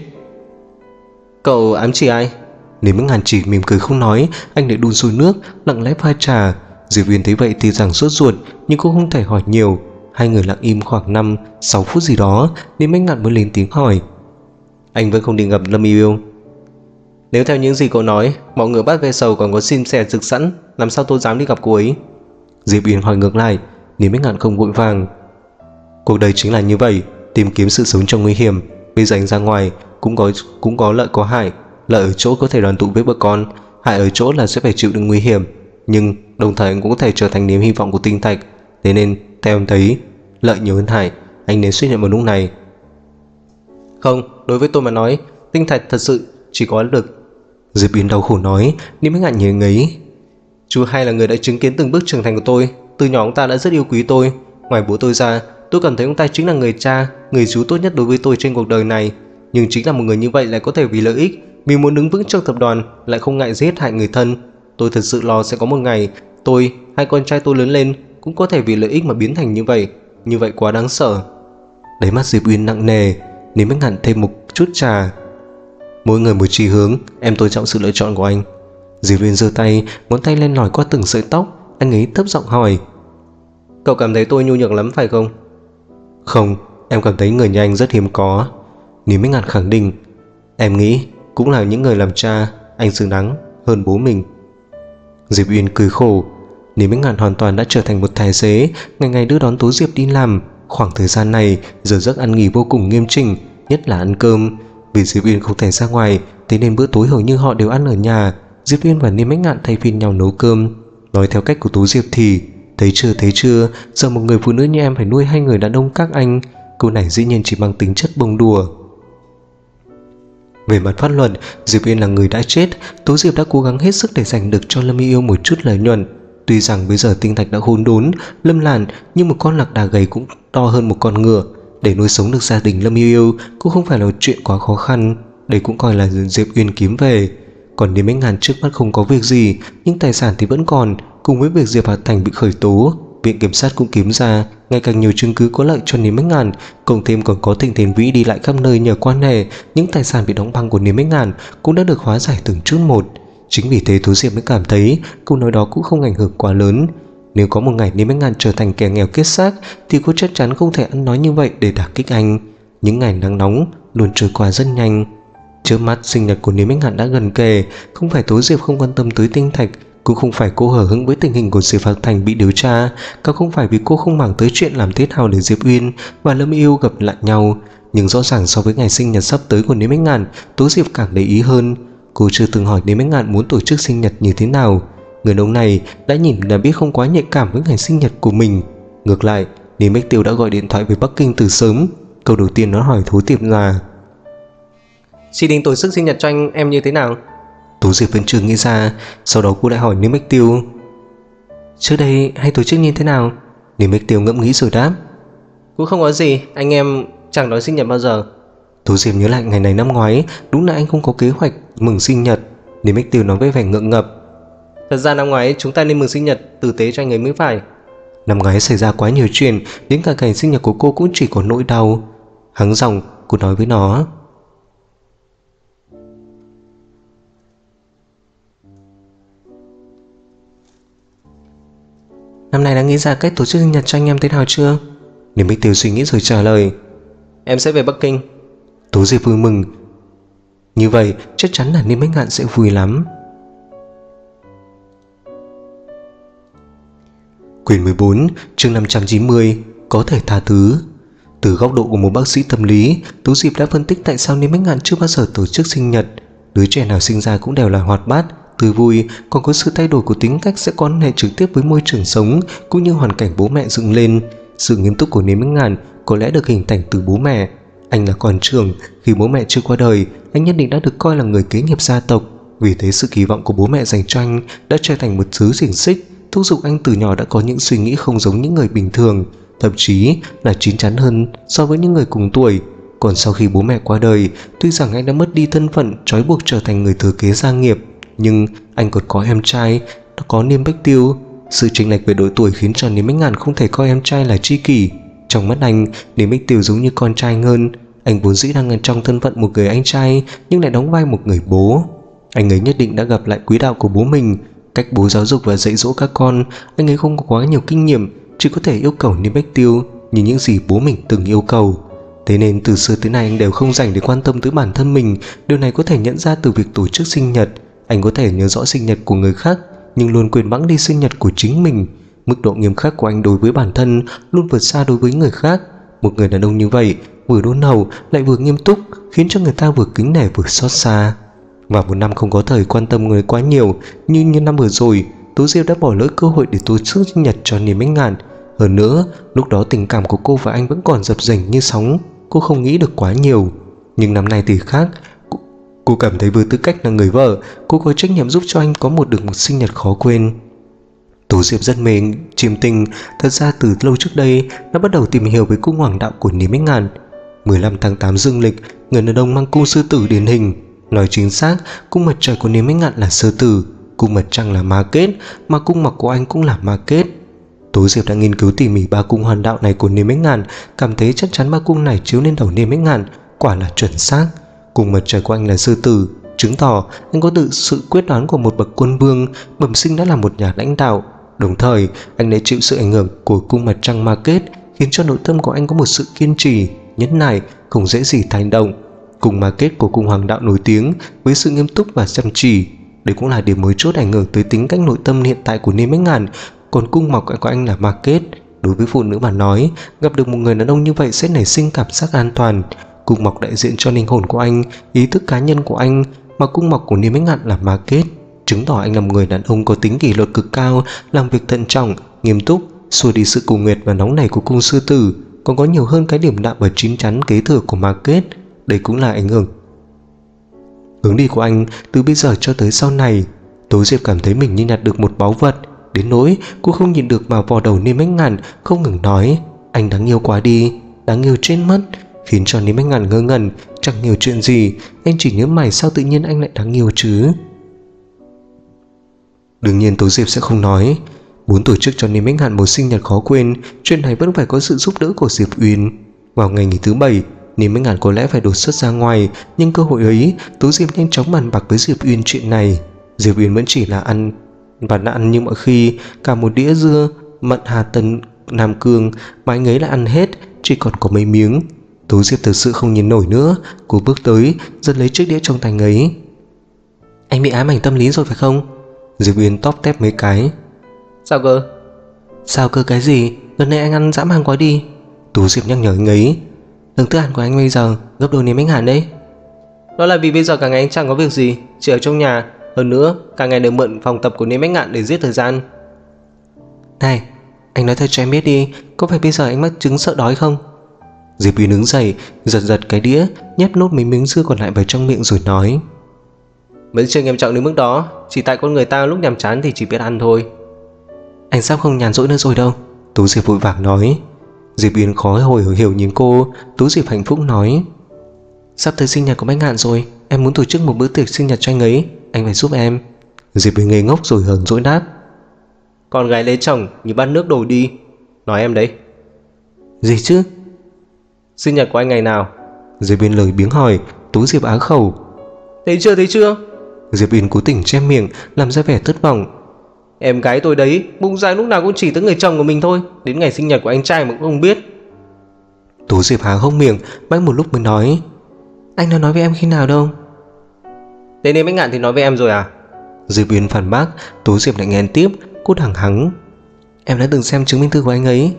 Cậu ám chỉ ai? Lý Bách Ngạn chỉ mỉm cười không nói. Anh lại đun sôi nước, lặng lẽ pha trà. Diệp Uyên thấy vậy thì rằng sốt ruột, nhưng cũng không thể hỏi nhiều. Hai người lặng im khoảng 5-6 phút gì đó. Lý Bách Ngạn mới lên tiếng hỏi: anh vẫn không định gặp Lâm Yêu? Nếu theo những gì cậu nói, mọi người bắt ve sầu còn có sim xe rực sẵn, làm sao tôi dám đi gặp cô ấy? Diệp Uyên hỏi ngược lại. Lý Bách Ngạn không vội vàng: cuộc đời chính là như vậy, tìm kiếm sự sống trong nguy hiểm. Bây giờ anh ra ngoài cũng có lợi có hại. Lợi ở chỗ có thể đoàn tụ với vợ con, hại ở chỗ là sẽ phải chịu đựng nguy hiểm, nhưng đồng thời anh cũng có thể trở thành niềm hy vọng của tinh thạch. Thế nên theo em thấy lợi nhiều hơn hại, anh nên xuất hiện vào lúc này. Không, đối với tôi mà nói, tinh thạch thật sự chỉ có lực. Diệp Uyên đau khổ nói. Lý Bách Ngạn nhìn ấy: chú hai là người đã chứng kiến từng bước trưởng thành của tôi. Từ nhỏ ông ta đã rất yêu quý tôi. Ngoài bố tôi ra, tôi cảm thấy ông ta chính là người cha, người chú tốt nhất đối với tôi trên cuộc đời này. Nhưng chính là một người như vậy lại có thể vì lợi ích, vì muốn đứng vững trong tập đoàn, lại không ngại giết hại người thân. Tôi thật sự lo sẽ có một ngày tôi hay con trai tôi lớn lên cũng có thể vì lợi ích mà biến thành như vậy. Như vậy quá đáng sợ. Đáy mắt Diệp Uyên nặng nề. Nếu mới ngặn thêm một chút trà. Mỗi người một chí hướng, em tôn trọng sự lựa chọn của anh. Diệp Uyên giơ tay, ngón tay len lỏi qua từng sợi tóc. Anh ấy thấp giọng hỏi: cậu cảm thấy tôi nhu nhược lắm phải không? Không, em cảm thấy người như anh rất hiếm có. Nếu mới ngạn khẳng định: em nghĩ cũng là những người làm cha, anh xứng đáng hơn bố mình. Diệp Uyên cười khổ. Nếu mới ngạn hoàn toàn đã trở thành một tài xế, ngày ngày đưa đón Tố Diệp đi làm. Khoảng thời gian này giờ giấc ăn nghỉ vô cùng nghiêm chỉnh, nhất là ăn cơm. Vì Diệp Uyên không thể ra ngoài, thế nên bữa tối hầu như họ đều ăn ở nhà. Diệp Uyên và Niêm Bách Ngạn thay phiên nhau nấu cơm. Nói theo cách của Tố Diệp thì: thấy chưa, giờ một người phụ nữ như em phải nuôi hai người đàn ông các anh. Câu này dĩ nhiên chỉ mang tính chất bông đùa. Về mặt pháp luật, Diệp Uyên là người đã chết. Tố Diệp đã cố gắng hết sức để giành được cho Lâm Yêu một chút lợi nhuận. Tuy rằng bây giờ tinh thạch đã khốn đốn, lâm làn, nhưng một con lạc đà gầy cũng to hơn một con ngựa. Để nuôi sống được gia đình Lâm Yêu cũng không phải là chuyện quá khó khăn. Đây cũng coi là Diệp Uyên kiếm về. Còn đến mấy ngàn trước mắt không có việc gì, nhưng tài sản thì vẫn còn. Cùng với việc Diệp Hà Thành bị khởi tố, viện kiểm sát cũng kiếm ra ngày càng nhiều chứng cứ có lợi cho Niêm Bách Ngạn. Cộng thêm còn có Thịnh Thiền Vĩ đi lại khắp nơi nhờ quan hệ, những tài sản bị đóng băng của Niêm Bách Ngạn cũng đã được hóa giải từng chút một. Chính vì thế Tố Diệp mới cảm thấy câu nói đó cũng không ảnh hưởng quá lớn. Nếu có một ngày Niêm Bách Ngạn trở thành kẻ nghèo kết xác thì cô chắc chắn không thể ăn nói như vậy để đả kích anh. Những ngày nắng nóng luôn trôi qua rất nhanh. Trước mắt sinh nhật của Niêm Bách Ngạn đã gần kề. Không phải Tố Diệp không quan tâm tới tinh thạch, cũng không phải cô hờ hững với tình hình của Diệp Hạc Thành bị điều tra, càng không phải vì cô không màng tới chuyện làm thế nào để Diệp Uyên và Lâm Yêu gặp lại nhau. Nhưng rõ ràng so với ngày sinh nhật sắp tới của Niêm Bách Ngạn, Tố Diệp càng để ý hơn. Cô chưa từng hỏi Niêm Bách Ngạn muốn tổ chức sinh nhật như thế nào. Người đàn ông này đã nhìn đã biết không quá nhạy cảm với ngày sinh nhật của mình. Ngược lại, Niêm Bách Tiêu đã gọi điện thoại về Bắc Kinh từ sớm. Câu đầu tiên nó hỏi Tố Diệp là: chị định tổ chức sinh nhật cho anh em như thế nào? Tố Diệp vẫn chưa nghĩ ra. Sau đó cô lại hỏi Niêm Bách Tiêu: trước đây hay tổ chức như thế nào? Niêm Bách Tiêu ngẫm nghĩ rồi đáp: cũng không có gì, anh em chẳng đón sinh nhật bao giờ. Tố Diệp nhớ lại ngày này năm ngoái, đúng là anh không có kế hoạch mừng sinh nhật. Niêm Bách Tiêu nói với vẻ ngượng ngập: thật ra năm ngoái chúng ta nên mừng sinh nhật tử tế cho anh ấy mới phải. Năm ngoái xảy ra quá nhiều chuyện, đến cả ngày sinh nhật của cô cũng chỉ có nỗi đau. Hắng giọng, cô nói với nó: năm nay đã nghĩ ra cách tổ chức sinh nhật cho anh em thế nào chưa? Niêm Bách Tiêu suy nghĩ rồi trả lời: em sẽ về Bắc Kinh. Tố Diệp vui mừng. Như vậy chắc chắn là Niêm Bách Ngạn sẽ vui lắm. Quyển 14, chương 590, có thể tha thứ. Từ góc độ của một bác sĩ tâm lý, Tố Diệp đã phân tích tại sao Niêm Bách Ngạn chưa bao giờ tổ chức sinh nhật. Đứa trẻ nào sinh ra cũng đều là hoạt bát, tươi vui, còn có sự thay đổi của tính cách sẽ có quan hệ trực tiếp với môi trường sống cũng như hoàn cảnh bố mẹ dựng lên. Sự nghiêm túc của Niêm Bách Ngạn có lẽ được hình thành từ bố mẹ. Anh là con trưởng, khi bố mẹ chưa qua đời, anh nhất định đã được coi là người kế nghiệp gia tộc. Vì thế sự kỳ vọng của bố mẹ dành cho anh đã trở thành một thứ xiềng xích, thúc giục anh từ nhỏ đã có những suy nghĩ không giống những người bình thường. thậm chí là chín chắn hơn so với những người cùng tuổi. Còn sau khi bố mẹ qua đời, tuy rằng anh đã mất đi thân phận trói buộc trở thành người thừa kế gia nghiệp, nhưng anh còn có em trai, đó có Niêm Bách Tiêu. Sự chênh lệch về độ tuổi khiến cho Niêm Bách Ngạn không thể coi em trai là tri kỷ. Trong mắt anh, Niêm Bách Tiêu giống như con trai hơn. Anh vốn dĩ đang trong thân phận một người anh trai, nhưng lại đóng vai một người bố. Anh ấy nhất định đã gặp lại quý đạo của bố mình. Cách bố giáo dục và dạy dỗ các con, anh ấy không có quá nhiều kinh nghiệm, chỉ có thể yêu cầu Niêm Bách Tiêu như những gì bố mình từng yêu cầu. Thế nên từ xưa tới nay anh đều không dành để quan tâm tới bản thân mình. Điều này có thể nhận ra từ việc tổ chức sinh nhật. Anh có thể nhớ rõ sinh nhật của người khác, nhưng luôn quên bẵng đi sinh nhật của chính mình. Mức độ nghiêm khắc của anh đối với bản thân luôn vượt xa đối với người khác. Một người đàn ông như vậy, vừa đôn hậu lại vừa nghiêm túc, khiến cho người ta vừa kính nể vừa xót xa. Và một năm không có thời quan tâm người quá nhiều, như năm vừa rồi, Tố Diệp đã bỏ lỡ cơ hội để tổ chức sinh nhật cho Niêm Bách Ngạn. Hơn nữa, lúc đó tình cảm của cô và anh vẫn còn dập dềnh như sóng, cô không nghĩ được quá nhiều. Nhưng năm nay thì khác, cô cảm thấy với tư cách là người vợ, cô có trách nhiệm giúp cho anh có một sinh nhật khó quên. Tố Diệp rất mê chiêm tinh, thật ra từ lâu trước đây đã bắt đầu tìm hiểu về cung hoàng đạo của Niêm Bách Ngạn. 15 tháng 8 dương lịch, người đàn ông mang cung sư tử điển hình. Nói chính xác, cung mặt trời của Niêm Bách Ngạn là sư tử, cung mặt trăng là ma kết, mà cung mặc của anh cũng là ma kết. Tố Diệp đã nghiên cứu tỉ mỉ ba cung hoàn đạo này của Niêm Bách Ngạn, cảm thấy chắc chắn ba cung này chiếu lên đầu Niêm Bách Ngạn quả là chuẩn xác. Cung mặt trời của anh là sư tử, chứng tỏ anh có tự sự quyết đoán của một bậc quân vương, bẩm sinh đã là một nhà lãnh đạo. Đồng thời, anh đã chịu sự ảnh hưởng của cung mặt trăng ma kết, khiến cho nội tâm của anh có một sự kiên trì, nhẫn nại, không dễ gì thay động. Cung ma kết của cung hoàng đạo nổi tiếng với sự nghiêm túc và chăm chỉ. Đây cũng là điểm mấu chốt ảnh hưởng tới tính cách nội tâm hiện tại của Niêm Bách Ngạn. Còn cung mọc của anh là ma kết. Đối với phụ nữ mà nói, gặp được một người đàn ông như vậy sẽ nảy sinh cảm giác an toàn. Cung mọc đại diện cho linh hồn của anh, ý thức cá nhân của anh, mà cung mọc của Niêm Bách Ngạn là ma kết, chứng tỏ anh là một người đàn ông có tính kỷ luật cực cao, làm việc thận trọng, nghiêm túc, xua đi sự cuồng nhiệt và nóng nảy của cung sư tử, còn có nhiều hơn cái điểm đạm và chín chắn kế thừa của ma kết. Đây cũng là ảnh hưởng hướng đi của anh từ bây giờ cho tới sau này. Tố Diệp cảm thấy mình như nhặt được một báu vật, đến nỗi cô không nhịn được mà vò đầu Niêm Bách Ngạn, không ngừng nói: anh đáng yêu quá đi, đáng yêu chết mất, khiến cho Niêm Bách Ngạn ngơ ngẩn, chẳng hiểu chuyện gì. Anh chỉ nhớ mày sao tự nhiên anh lại đáng yêu chứ. Đương nhiên Tố Diệp sẽ không nói. Muốn tổ chức cho Niêm Bách Ngạn một sinh nhật khó quên, chuyện này vẫn phải có sự giúp đỡ của Diệp Uyên. Vào ngày nghỉ thứ bảy, Niêm Bách Ngạn có lẽ phải đột xuất ra ngoài, nhưng cơ hội ấy, Tố Diệp nhanh chóng bàn bạc với Diệp Uyên chuyện này. Diệp Uyên vẫn chỉ là ăn và đã ăn như mọi khi, cả một đĩa dưa mận Hà Tân Nam Cương mà anh ấy lại ăn hết, chỉ còn có mấy miếng. Tố Diệp thực sự không nhìn nổi nữa, cô bước tới giật lấy chiếc đĩa trong tay anh ấy. Anh bị ám ảnh tâm lý rồi phải không? Diệp Uyên tóp tép mấy cái. Sao cơ? Sao cơ cái gì? Lần này anh ăn dã man quá đi. Tố Diệp nhắc nhở anh ấy. Lượng thức ăn của anh bây giờ gấp đôi Niêm Bách Ngạn đấy. Đó là vì bây giờ cả ngày anh chẳng có việc gì, chỉ ở trong nhà. Hơn nữa, cả ngày đều mượn phòng tập của Niêm Bách Ngạn để giết thời gian. Này, anh nói thật cho em biết đi, có phải bây giờ anh mắc chứng sợ đói không? Diệp Uyên đứng dậy, giật giật cái đĩa, nhét nốt mấy miếng dưa còn lại vào trong miệng rồi nói. Vẫn chưa nghiêm trọng đến mức đó, chỉ tại con người ta lúc nhàm chán thì chỉ biết ăn thôi. Anh sắp không nhàn rỗi nữa rồi đâu, Tố Diệp vội vàng nói. Diệp Uyên khó hiểu nhìn cô. Tố Diệp hạnh phúc nói. Sắp tới sinh nhật của Bách Ngạn rồi, em muốn tổ chức một bữa tiệc sinh nhật cho anh ấy, anh phải giúp em. Diệp Uyên ngây ngốc rồi hờn dỗi đáp. Con gái lấy chồng như bát nước đổ đi. Nói em đấy. Gì chứ? Sinh nhật của anh ngày nào? Diệp Uyên lời biếng hỏi. Tố Diệp á khẩu. Thấy chưa? Diệp Uyên cố tình che miệng, làm ra vẻ thất vọng. Em gái tôi đấy, bụng dài lúc nào cũng chỉ tới người chồng của mình thôi, đến ngày sinh nhật của anh trai mà cũng không biết. Tố Diệp há hốc miệng, mãi một lúc mới nói. Anh đã nói với em khi nào đâu? Thế nên Bách Ngạn thì nói với em rồi à? Diệp Uyên phản bác. Tố Diệp lại nghẹn tiếp. Cô thẳng hắng. Em đã từng xem chứng minh thư của anh ấy.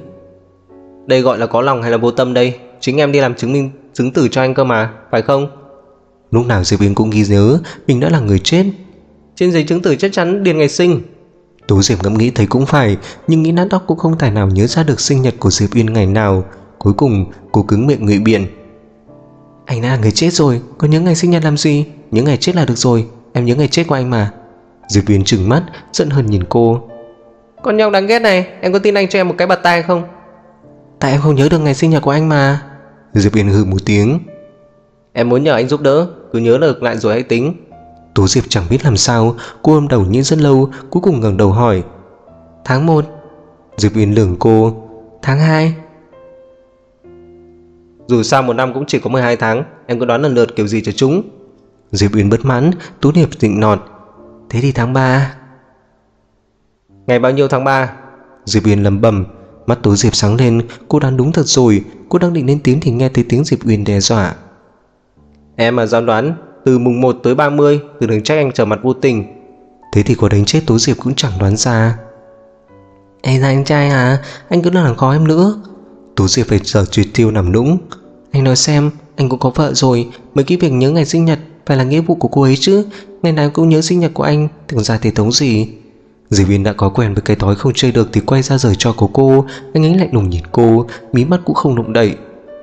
Đây gọi là có lòng hay là vô tâm đây? Chính em đi làm chứng tử cho anh cơ mà, phải không? Lúc nào Diệp Uyên cũng ghi nhớ mình đã là người chết. Trên giấy chứng tử chắc chắn điền ngày sinh. Tố Diệp ngẫm nghĩ thấy cũng phải, nhưng nghĩ nát óc cũng không tài nào nhớ ra được sinh nhật của Diệp Uyên ngày nào. Cuối cùng cô cứng miệng ngụy biện. Anh đã là người chết rồi, có nhớ ngày sinh nhật làm gì? Nhớ ngày chết là được rồi, em nhớ ngày chết của anh mà. Diệp Uyên trừng mắt, giận hờn nhìn cô. Con nhóc đáng ghét này, em có tin anh cho em một cái bạt tai không? Tại em không nhớ được ngày sinh nhật của anh mà. Diệp Uyên hừ một tiếng. Em muốn nhờ anh giúp đỡ, cứ nhớ được lại rồi hãy tính. Tố Diệp chẳng biết làm sao, cô ôm đầu nghĩ rất lâu, cuối cùng ngẩng đầu hỏi. Tháng 1. Diệp Uyên lườm cô. Tháng 2. Dù sao một năm cũng chỉ có 12 tháng, em cứ đoán lần lượt kiểu gì cho chúng. Diệp Uyên bất mãn, Tố Diệp định nọt. Thế thì tháng 3. Ngày bao nhiêu tháng 3? Diệp Uyên lẩm bẩm. Mắt Tố Diệp sáng lên, cô đoán đúng thật rồi. Cô đang định lên tiếng thì nghe thấy tiếng Diệp Uyên đe dọa. Em mà dám đoán từ mùng 1 tới 30 thì đừng trách anh trở mặt vô tình. Thế thì có đánh chết Tố Diệp cũng chẳng đoán ra. Ê ra anh trai à, anh cứ đừng làm khó em nữa. Tố Diệp phải giờ tuyệt tiêu nằm nũng. Anh nói xem, anh cũng có vợ rồi, mấy cái việc nhớ ngày sinh nhật phải là nghĩa vụ của cô ấy chứ. Ngày nào cũng nhớ sinh nhật của anh, tưởng ra thể thống gì. Diệp Uyên đã có quen với cái thói không chơi được thì quay ra rời cho của cô. Anh ấy lạnh lùng nhìn cô, mí mắt cũng không động đậy.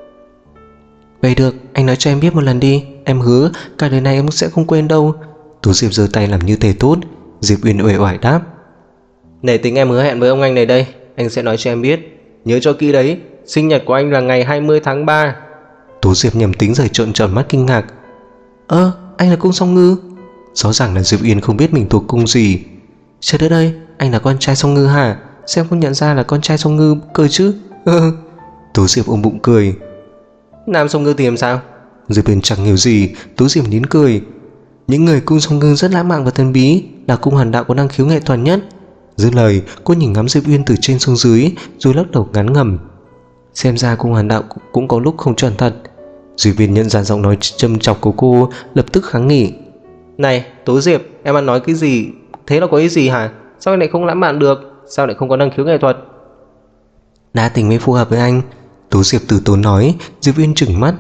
Vậy được, anh nói cho em biết một lần đi, em hứa cả đời này em sẽ không quên đâu. Tố Diệp giơ tay làm như thể tốt. Diệp Uyên uể oải đáp. Nể tình em hứa hẹn với ông anh này đây, anh sẽ nói cho em biết. Nhớ cho kỹ đấy, sinh nhật của anh là ngày 20 tháng 3. Tố Diệp nhầm tính rồi trợn tròn mắt kinh ngạc. Anh là cung Song Ngư. Rõ ràng là Diệp Uyên không biết mình thuộc cung gì. Trời đất ơi, anh là con trai Song Ngư hả? Xem không nhận ra là con trai Song Ngư cơ chứ. Tố Diệp ôm bụng cười. Nam Song Ngư thì làm sao? Diệp Uyên chẳng hiểu gì. Tố Diệp nín cười. Những người cung Song Ngư rất lãng mạn và thần bí, là cung hàn đạo có năng khiếu nghệ thuật nhất. Dứt lời, cô nhìn ngắm Diệp Uyên từ trên xuống dưới, rồi lắc đầu ngán ngẩm. Xem ra cung hàn đạo cũng có lúc không chuẩn thật. Diệp Uyên nhận ra giọng nói châm chọc của cô, lập tức kháng nghị. Này Tố Diệp, em ăn nói cái gì? Thế là có ý gì hả? Sao anh lại không lãng mạn được? Sao lại không có năng khiếu nghệ thuật? Đa tình mới phù hợp với anh. Tố Diệp từ tốn nói. Diệp Uyên trừng mắt.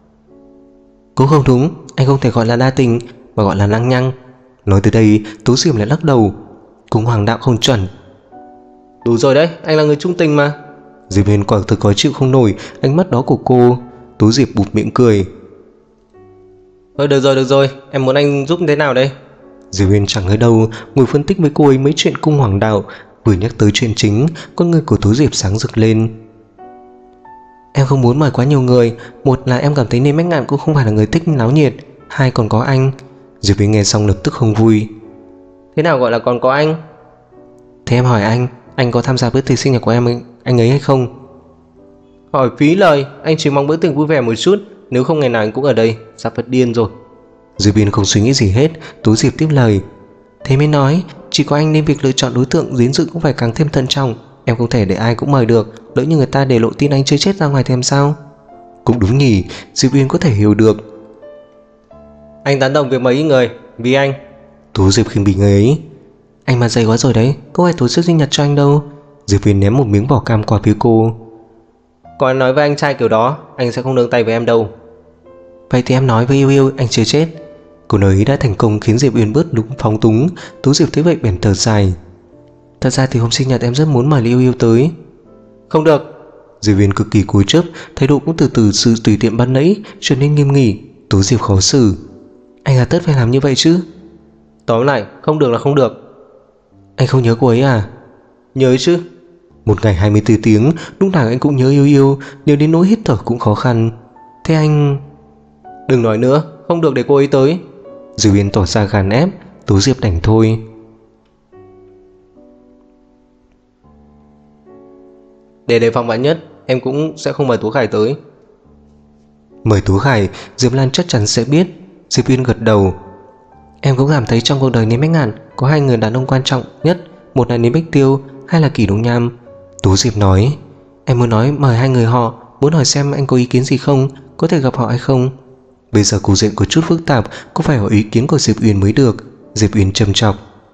Cũng không đúng, anh không thể gọi là đa tình, mà gọi là lăng nhăng. Nói tới đây, Tố Diệp lại lắc đầu. Cung hoàng đạo không chuẩn. Đủ rồi đấy, anh là người trung tình mà. Diệp Uyên quả thực khó chịu không nổi ánh mắt đó của cô. Tố Diệp bụt miệng cười. Thôi được rồi, em muốn anh giúp thế nào đây? Diệp Uyên chẳng ở đâu, ngồi phân tích với cô ấy mấy chuyện cung hoàng đạo. Vừa nhắc tới chuyện chính, con người của Tố Diệp sáng rực lên. Em không muốn mời quá nhiều người. Một là em cảm thấy Nên Bách Ngạn cũng không phải là người thích náo nhiệt, hai còn có anh. Diệp Uyên nghe xong lập tức không vui. Thế nào gọi là còn có anh? Thế em hỏi anh có tham gia bữa tiệc sinh nhật của anh ấy hay không? Hỏi phí lời, anh chỉ mong bữa tiệc vui vẻ một chút. Nếu không ngày nào anh cũng ở đây, sắp phát điên rồi. Diệp Uyên không suy nghĩ gì hết. Tố Diệp tiếp lời. Thế mới nói, chỉ có anh nên việc lựa chọn đối tượng đến dự cũng phải càng thêm thận trọng. Em không thể để ai cũng mời được, lỡ như người ta để lộ tin anh chơi chết ra ngoài thì làm sao? Cũng đúng nhỉ, Diệp Uyên có thể hiểu được. Anh tán đồng việc mấy người, vì anh. Tố Diệp khinh bỉ người ấy. Anh mà dày quá rồi đấy, có phải tổ chức sinh nhật cho anh đâu. Diệp Uyên ném một miếng vỏ cam qua phía cô. Còn nói với anh trai kiểu đó, anh sẽ không nương tay với em đâu. Vậy thì em nói với yêu anh chưa chết. Câu nói ấy đã thành công khiến Diệp Uyên bớt đúng phóng túng. Tố Diệp thấy vậy bèn thở dài. Thật ra thì hôm sinh nhật em rất muốn mời yêu tới. Không được. Diệp Uyên cực kỳ cố chấp, thái độ cũng từ sự tùy tiện ban nãy trở nên nghiêm nghị. Tố Diệp khó xử. Anh hà tất phải làm như vậy chứ? Tóm lại, không được là không được. Anh không nhớ cô ấy à? Nhớ chứ. Một ngày 24 tiếng, lúc nào anh cũng nhớ yêu, nhớ đến nỗi hít thở cũng khó khăn. Thế anh... Đừng nói nữa, không được để cô ấy tới. Diệp Uyên tỏ ra gàn ép. Tố Diệp đành thôi. Để đề phòng vạn nhất, em cũng sẽ không mời Tú Khải tới. Mời Tú Khải, Diệp Lan chắc chắn sẽ biết. Diệp Uyên gật đầu. Em cũng cảm thấy trong cuộc đời Nên Bách Ngạn có hai người đàn ông quan trọng nhất, một là Nên Bách Tiêu, hai là Kỷ Đông Nham. Tú Diệp nói. Em muốn nói mời hai người họ, muốn hỏi xem anh có ý kiến gì không, có thể gặp họ hay không. Bây giờ cục diện có chút phức tạp, có phải hỏi ý kiến của Diệp Uyên mới được. Diệp Uyên trầm trọng.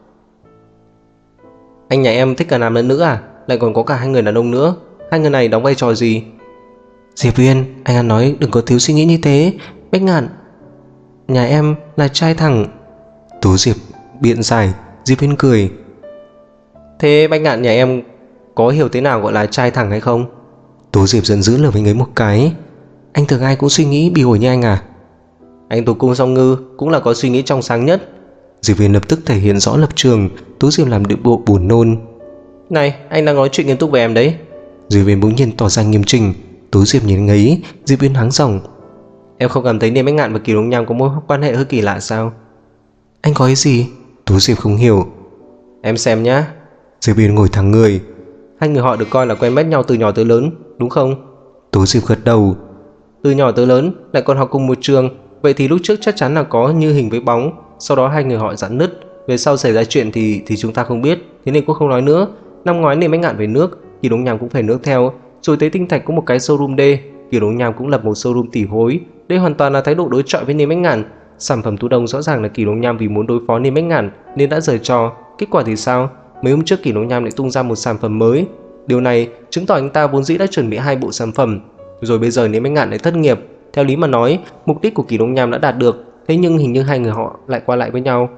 Anh nhà em thích cả nam lẫn nữ à? Lại còn có cả hai người đàn ông nữa. Hai người này đóng vai trò gì? Diệp Uyên, anh ăn nói đừng có thiếu suy nghĩ như thế. Bách Ngạn, nhà em là trai thẳng. Tú Diệp biện giải. Diệp Uyên cười. Thế Bách Ngạn nhà em có hiểu thế nào gọi là trai thẳng hay không? Tú Diệp giận dữ lườm anh ấy một cái. Anh tưởng ai cũng suy nghĩ bị ổi như anh à? Anh Tú Cung Song Ngư cũng là có suy nghĩ trong sáng nhất. Diệp Uyên lập tức thể hiện rõ lập trường. Tú Diệp làm điệu bộ buồn nôn. Này, anh đang nói chuyện nghiêm túc với em đấy. Diệp Uyên bỗng nhiên tỏ ra nghiêm chỉnh. Tố Diệp nhìn anh ấy, Diệp Uyên hắng giọng. Em không cảm thấy Niêm Bách Ngạn và Kỳ Đông Nham có mối quan hệ hơi kỳ lạ sao? Anh có ý gì? Tố Diệp không hiểu. Em xem nhá. Diệp Uyên ngồi thẳng người. Hai người họ được coi là quen biết nhau từ nhỏ tới lớn, đúng không? Tố Diệp gật đầu. Từ nhỏ tới lớn lại còn học cùng một trường, vậy thì lúc trước chắc chắn là có như hình với bóng. Sau đó hai người họ giãn nứt, về sau xảy ra chuyện thì chúng ta không biết, thế nên cũng không nói nữa. Năm ngoái Niêm Bách Ngạn về nước, Kỳ Đông Nham cũng phải nước theo. Rồi tới Tinh Thạch có một cái showroom D, Kỳ Đông Nham cũng lập một showroom tỷ hối. Đây hoàn toàn là thái độ đối chọi với Niêm Bách Ngạn. Sản phẩm Tú Đông rõ ràng là Kỳ Đông Nham vì muốn đối phó Niêm Bách Ngạn nên đã giở trò. Kết quả thì sao? Mấy hôm trước Kỳ Đông Nham lại tung ra một sản phẩm mới. Điều này chứng tỏ anh ta vốn dĩ đã chuẩn bị 2 bộ sản phẩm. Rồi bây giờ Niêm Bách Ngạn lại thất nghiệp. Theo lý mà nói, mục đích của Kỳ Đông Nham đã đạt được, thế nhưng hình như hai người họ lại qua lại với nhau.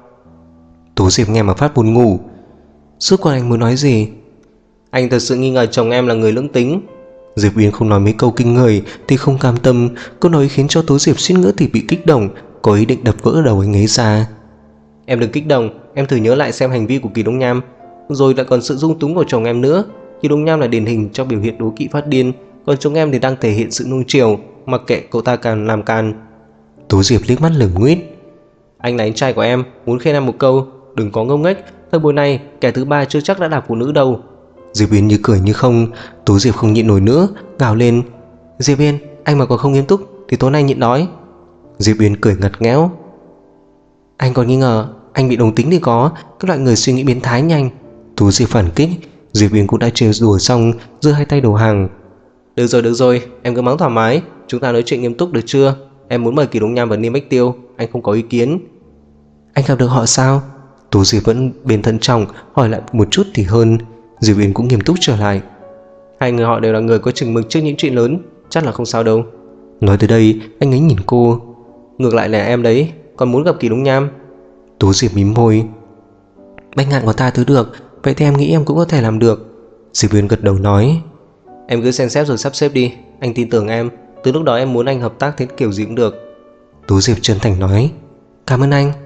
Tố Diệp nghe mà phát buồn ngủ. Suốt cuộc anh muốn nói gì? Anh thật sự nghi ngờ chồng em là người lưỡng tính. Diệp Uyên không nói mấy câu kinh người thì không cam tâm. Câu nói khiến cho Tố Diệp suýt nữa thì bị kích động, có ý định đập vỡ đầu anh ấy ra. Em đừng kích động, em thử nhớ lại xem hành vi của Kỳ Đông Nham, rồi lại còn sự dung túng của chồng em nữa. Kỳ Đông Nham là điển hình cho biểu hiện đố kỵ phát điên, còn chồng em thì đang thể hiện sự nuông chiều, mặc kệ cậu ta càng làm can. Tố Diệp liếc mắt lườm nguyết. Anh là anh trai của em, muốn khen em một câu, đừng có ngông nghếch. Thời buổi này kẻ thứ ba chưa chắc đã là phụ nữ đâu. Diệp Uyên như cười như không. Tố Diệp không nhịn nổi nữa, gào lên. Diệp Uyên, anh mà còn không nghiêm túc thì tối nay nhịn đói. Diệp Uyên cười ngặt nghẽo. Anh còn nghi ngờ anh bị đồng tính thì có, các loại người suy nghĩ biến thái nhanh. Tố Diệp phản kích. Diệp Uyên cũng đã trêu đùa xong, giơ hai tay đầu hàng. Được rồi, em cứ mắng thoải mái, chúng ta nói chuyện nghiêm túc được chưa? Em muốn mời Kỳ Đông Nham và Niêm Bách Tiêu, anh không có ý kiến. Anh gặp được họ sao? Tố Diệp vẫn bên thận trọng, hỏi lại một chút thì hơn. Diệp Uyên cũng nghiêm túc trở lại. Hai người họ đều là người có chừng mực trước những chuyện lớn, chắc là không sao đâu. Nói tới đây, anh ấy nhìn cô. Ngược lại là em đấy, còn muốn gặp Kỳ Đông Nham. Tố Diệp mím môi. Bách Ngạn có tha thứ được, vậy thì em nghĩ em cũng có thể làm được. Diệp Uyên gật đầu nói. Em cứ xem xét rồi sắp xếp đi, anh tin tưởng em. Từ lúc đó em muốn anh hợp tác thế kiểu gì cũng được. Tố Diệp chân thành nói. Cảm ơn anh.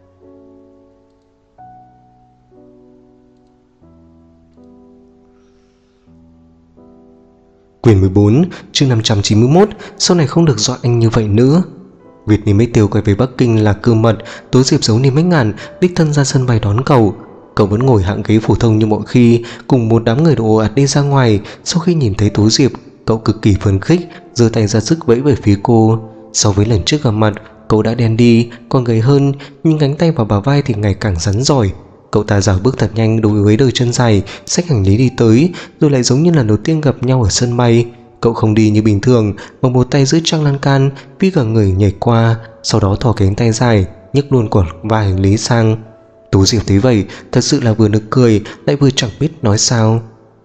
Quyển 14, chương 591. Sau này không được dọa anh như vậy nữa. Việc Niêm Bách Tiêu quay về Bắc Kinh là cơ mật. Tố Diệp giấu Niêm Bách Ngạn, đích thân ra sân bay đón cậu. Cậu vẫn ngồi hạng ghế phổ thông như mọi khi, cùng một đám người ồ ạt đi ra ngoài. Sau khi nhìn thấy Tố Diệp, cậu cực kỳ phấn khích, giơ tay ra sức vẫy về phía cô. So với lần trước gặp mặt, cậu đã đen đi, còn gầy hơn, nhưng cánh tay và bả vai thì ngày càng rắn giỏi. Cậu ta dạo bước thật nhanh đối với đôi chân dài, xách hành lý đi tới, rồi lại giống như lần đầu tiên gặp nhau ở sân bay. Cậu không đi như bình thường, mà một tay giữ trang lan can, phi cả người nhảy qua, sau đó thò cánh tay dài, nhấc luôn quả vai hành lý sang. Tố Diệp thấy vậy, thật sự là vừa nực cười, lại vừa chẳng biết nói sao.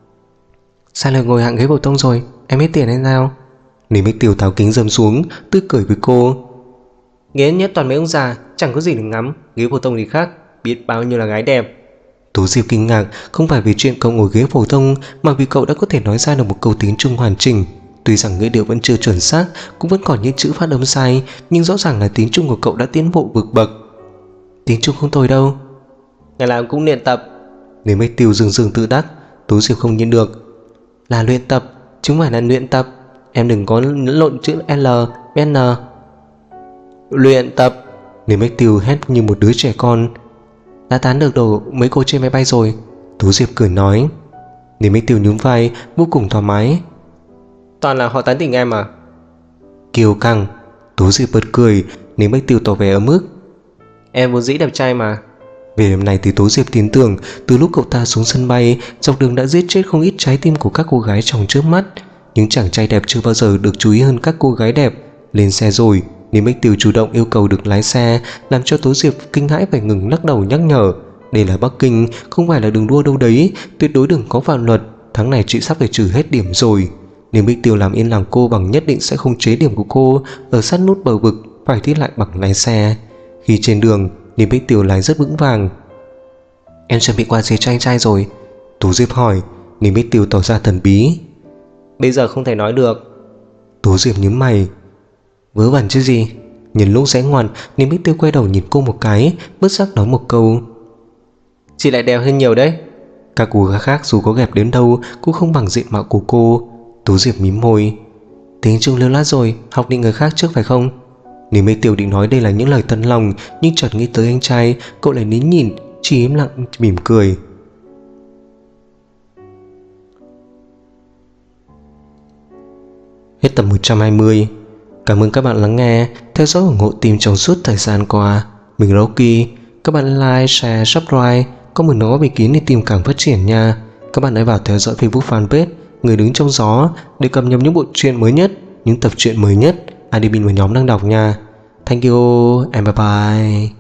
Sao lại ngồi hạng ghế phổ thông rồi, em hết tiền hay sao? Niêm Bách Tiêu tháo kính râm xuống, tươi cười với cô. Ghế nhất toàn mấy ông già, chẳng có gì để ngắm, ghế phổ thông thì khác, biết bao nhiêu là gái đẹp. Tố Diệp kinh ngạc, không phải vì chuyện cậu ngồi ghế phổ thông, mà vì cậu đã có thể nói ra được một câu tiếng Trung hoàn chỉnh. Tuy rằng ngữ điệu vẫn chưa chuẩn xác, cũng vẫn còn những chữ phát âm sai, nhưng rõ ràng là tiếng Trung của cậu đã tiến bộ vượt bậc. Tiếng Trung không tồi đâu. Ngày nào cũng luyện tập. Niêm Bách Tiêu dường dường tự đắc. Tố Diệp không nhịn được. Là luyện tập, chứ không phải là luyện tập. Em đừng có lộn chữ L với N. Luyện tập. Niêm Bách Tiêu hét như một đứa trẻ con. Đã tán được đồ mấy cô trên máy bay rồi. Tố Diệp cười nói. Niêm Bách Tiêu nhún vai, vô cùng thoải mái. Toàn là họ tán tỉnh em à? Kiêu căng. Tố Diệp bật cười. Niêm Bách Tiêu tỏ vẻ ấm ức. Em vốn dĩ đẹp trai mà. Về điểm này thì Tố Diệp tin tưởng. Từ lúc cậu ta xuống sân bay, dọc đường đã giết chết không ít trái tim của các cô gái trong trước mắt. Những chàng trai đẹp chưa bao giờ được chú ý hơn các cô gái đẹp. Lên xe rồi, Niêm Bách Tiêu chủ động yêu cầu được lái xe, làm cho Tố Diệp kinh hãi phải ngừng lắc đầu nhắc nhở. Đây là Bắc Kinh, không phải là đường đua đâu đấy, tuyệt đối đừng có phạm luật. Tháng này chị sắp phải trừ hết điểm rồi. Niêm Bách Tiêu làm yên lòng cô bằng nhất định sẽ không chế điểm của cô ở sát nút bờ vực, phải thiết lại bằng lái xe. Khi trên đường, Niêm Bách Tiêu lái rất vững vàng. Em chuẩn bị quà gì cho anh trai rồi? Tố Diệp hỏi. Niêm Bách Tiêu tỏ ra thần bí. Bây giờ không thể nói được. Tố Diệp nhướng mày. Vớ vẩn chứ gì. Nhìn lúc rẽ ngoặt, Niêm Bách Tiêu quay đầu nhìn cô một cái, bất giác nói một câu. Chị lại đẹp hơn nhiều đấy. Các cô gái khác dù có đẹp đến đâu cũng không bằng diện mạo của cô. Tố Diệp mím môi. Tiếng Trung lưu lát rồi, học định người khác trước phải không? Nếu Mê Tiêu định nói đây là những lời tân lòng, nhưng chợt nghĩ tới anh trai, cậu lại nín nhìn, chỉ im lặng mỉm cười. Hết tập 120. Cảm ơn các bạn lắng nghe, theo dõi ủng hộ team trong suốt thời gian qua. Mình là Rocky. Các bạn like, share, subscribe, có một nó ý kiến để team càng phát triển nha. Các bạn hãy vào theo dõi Facebook fanpage Người Đứng Trong Gió để cập nhật những bộ truyện mới nhất, những tập truyện mới nhất admin của nhóm đang đọc nha. Thank you and bye bye.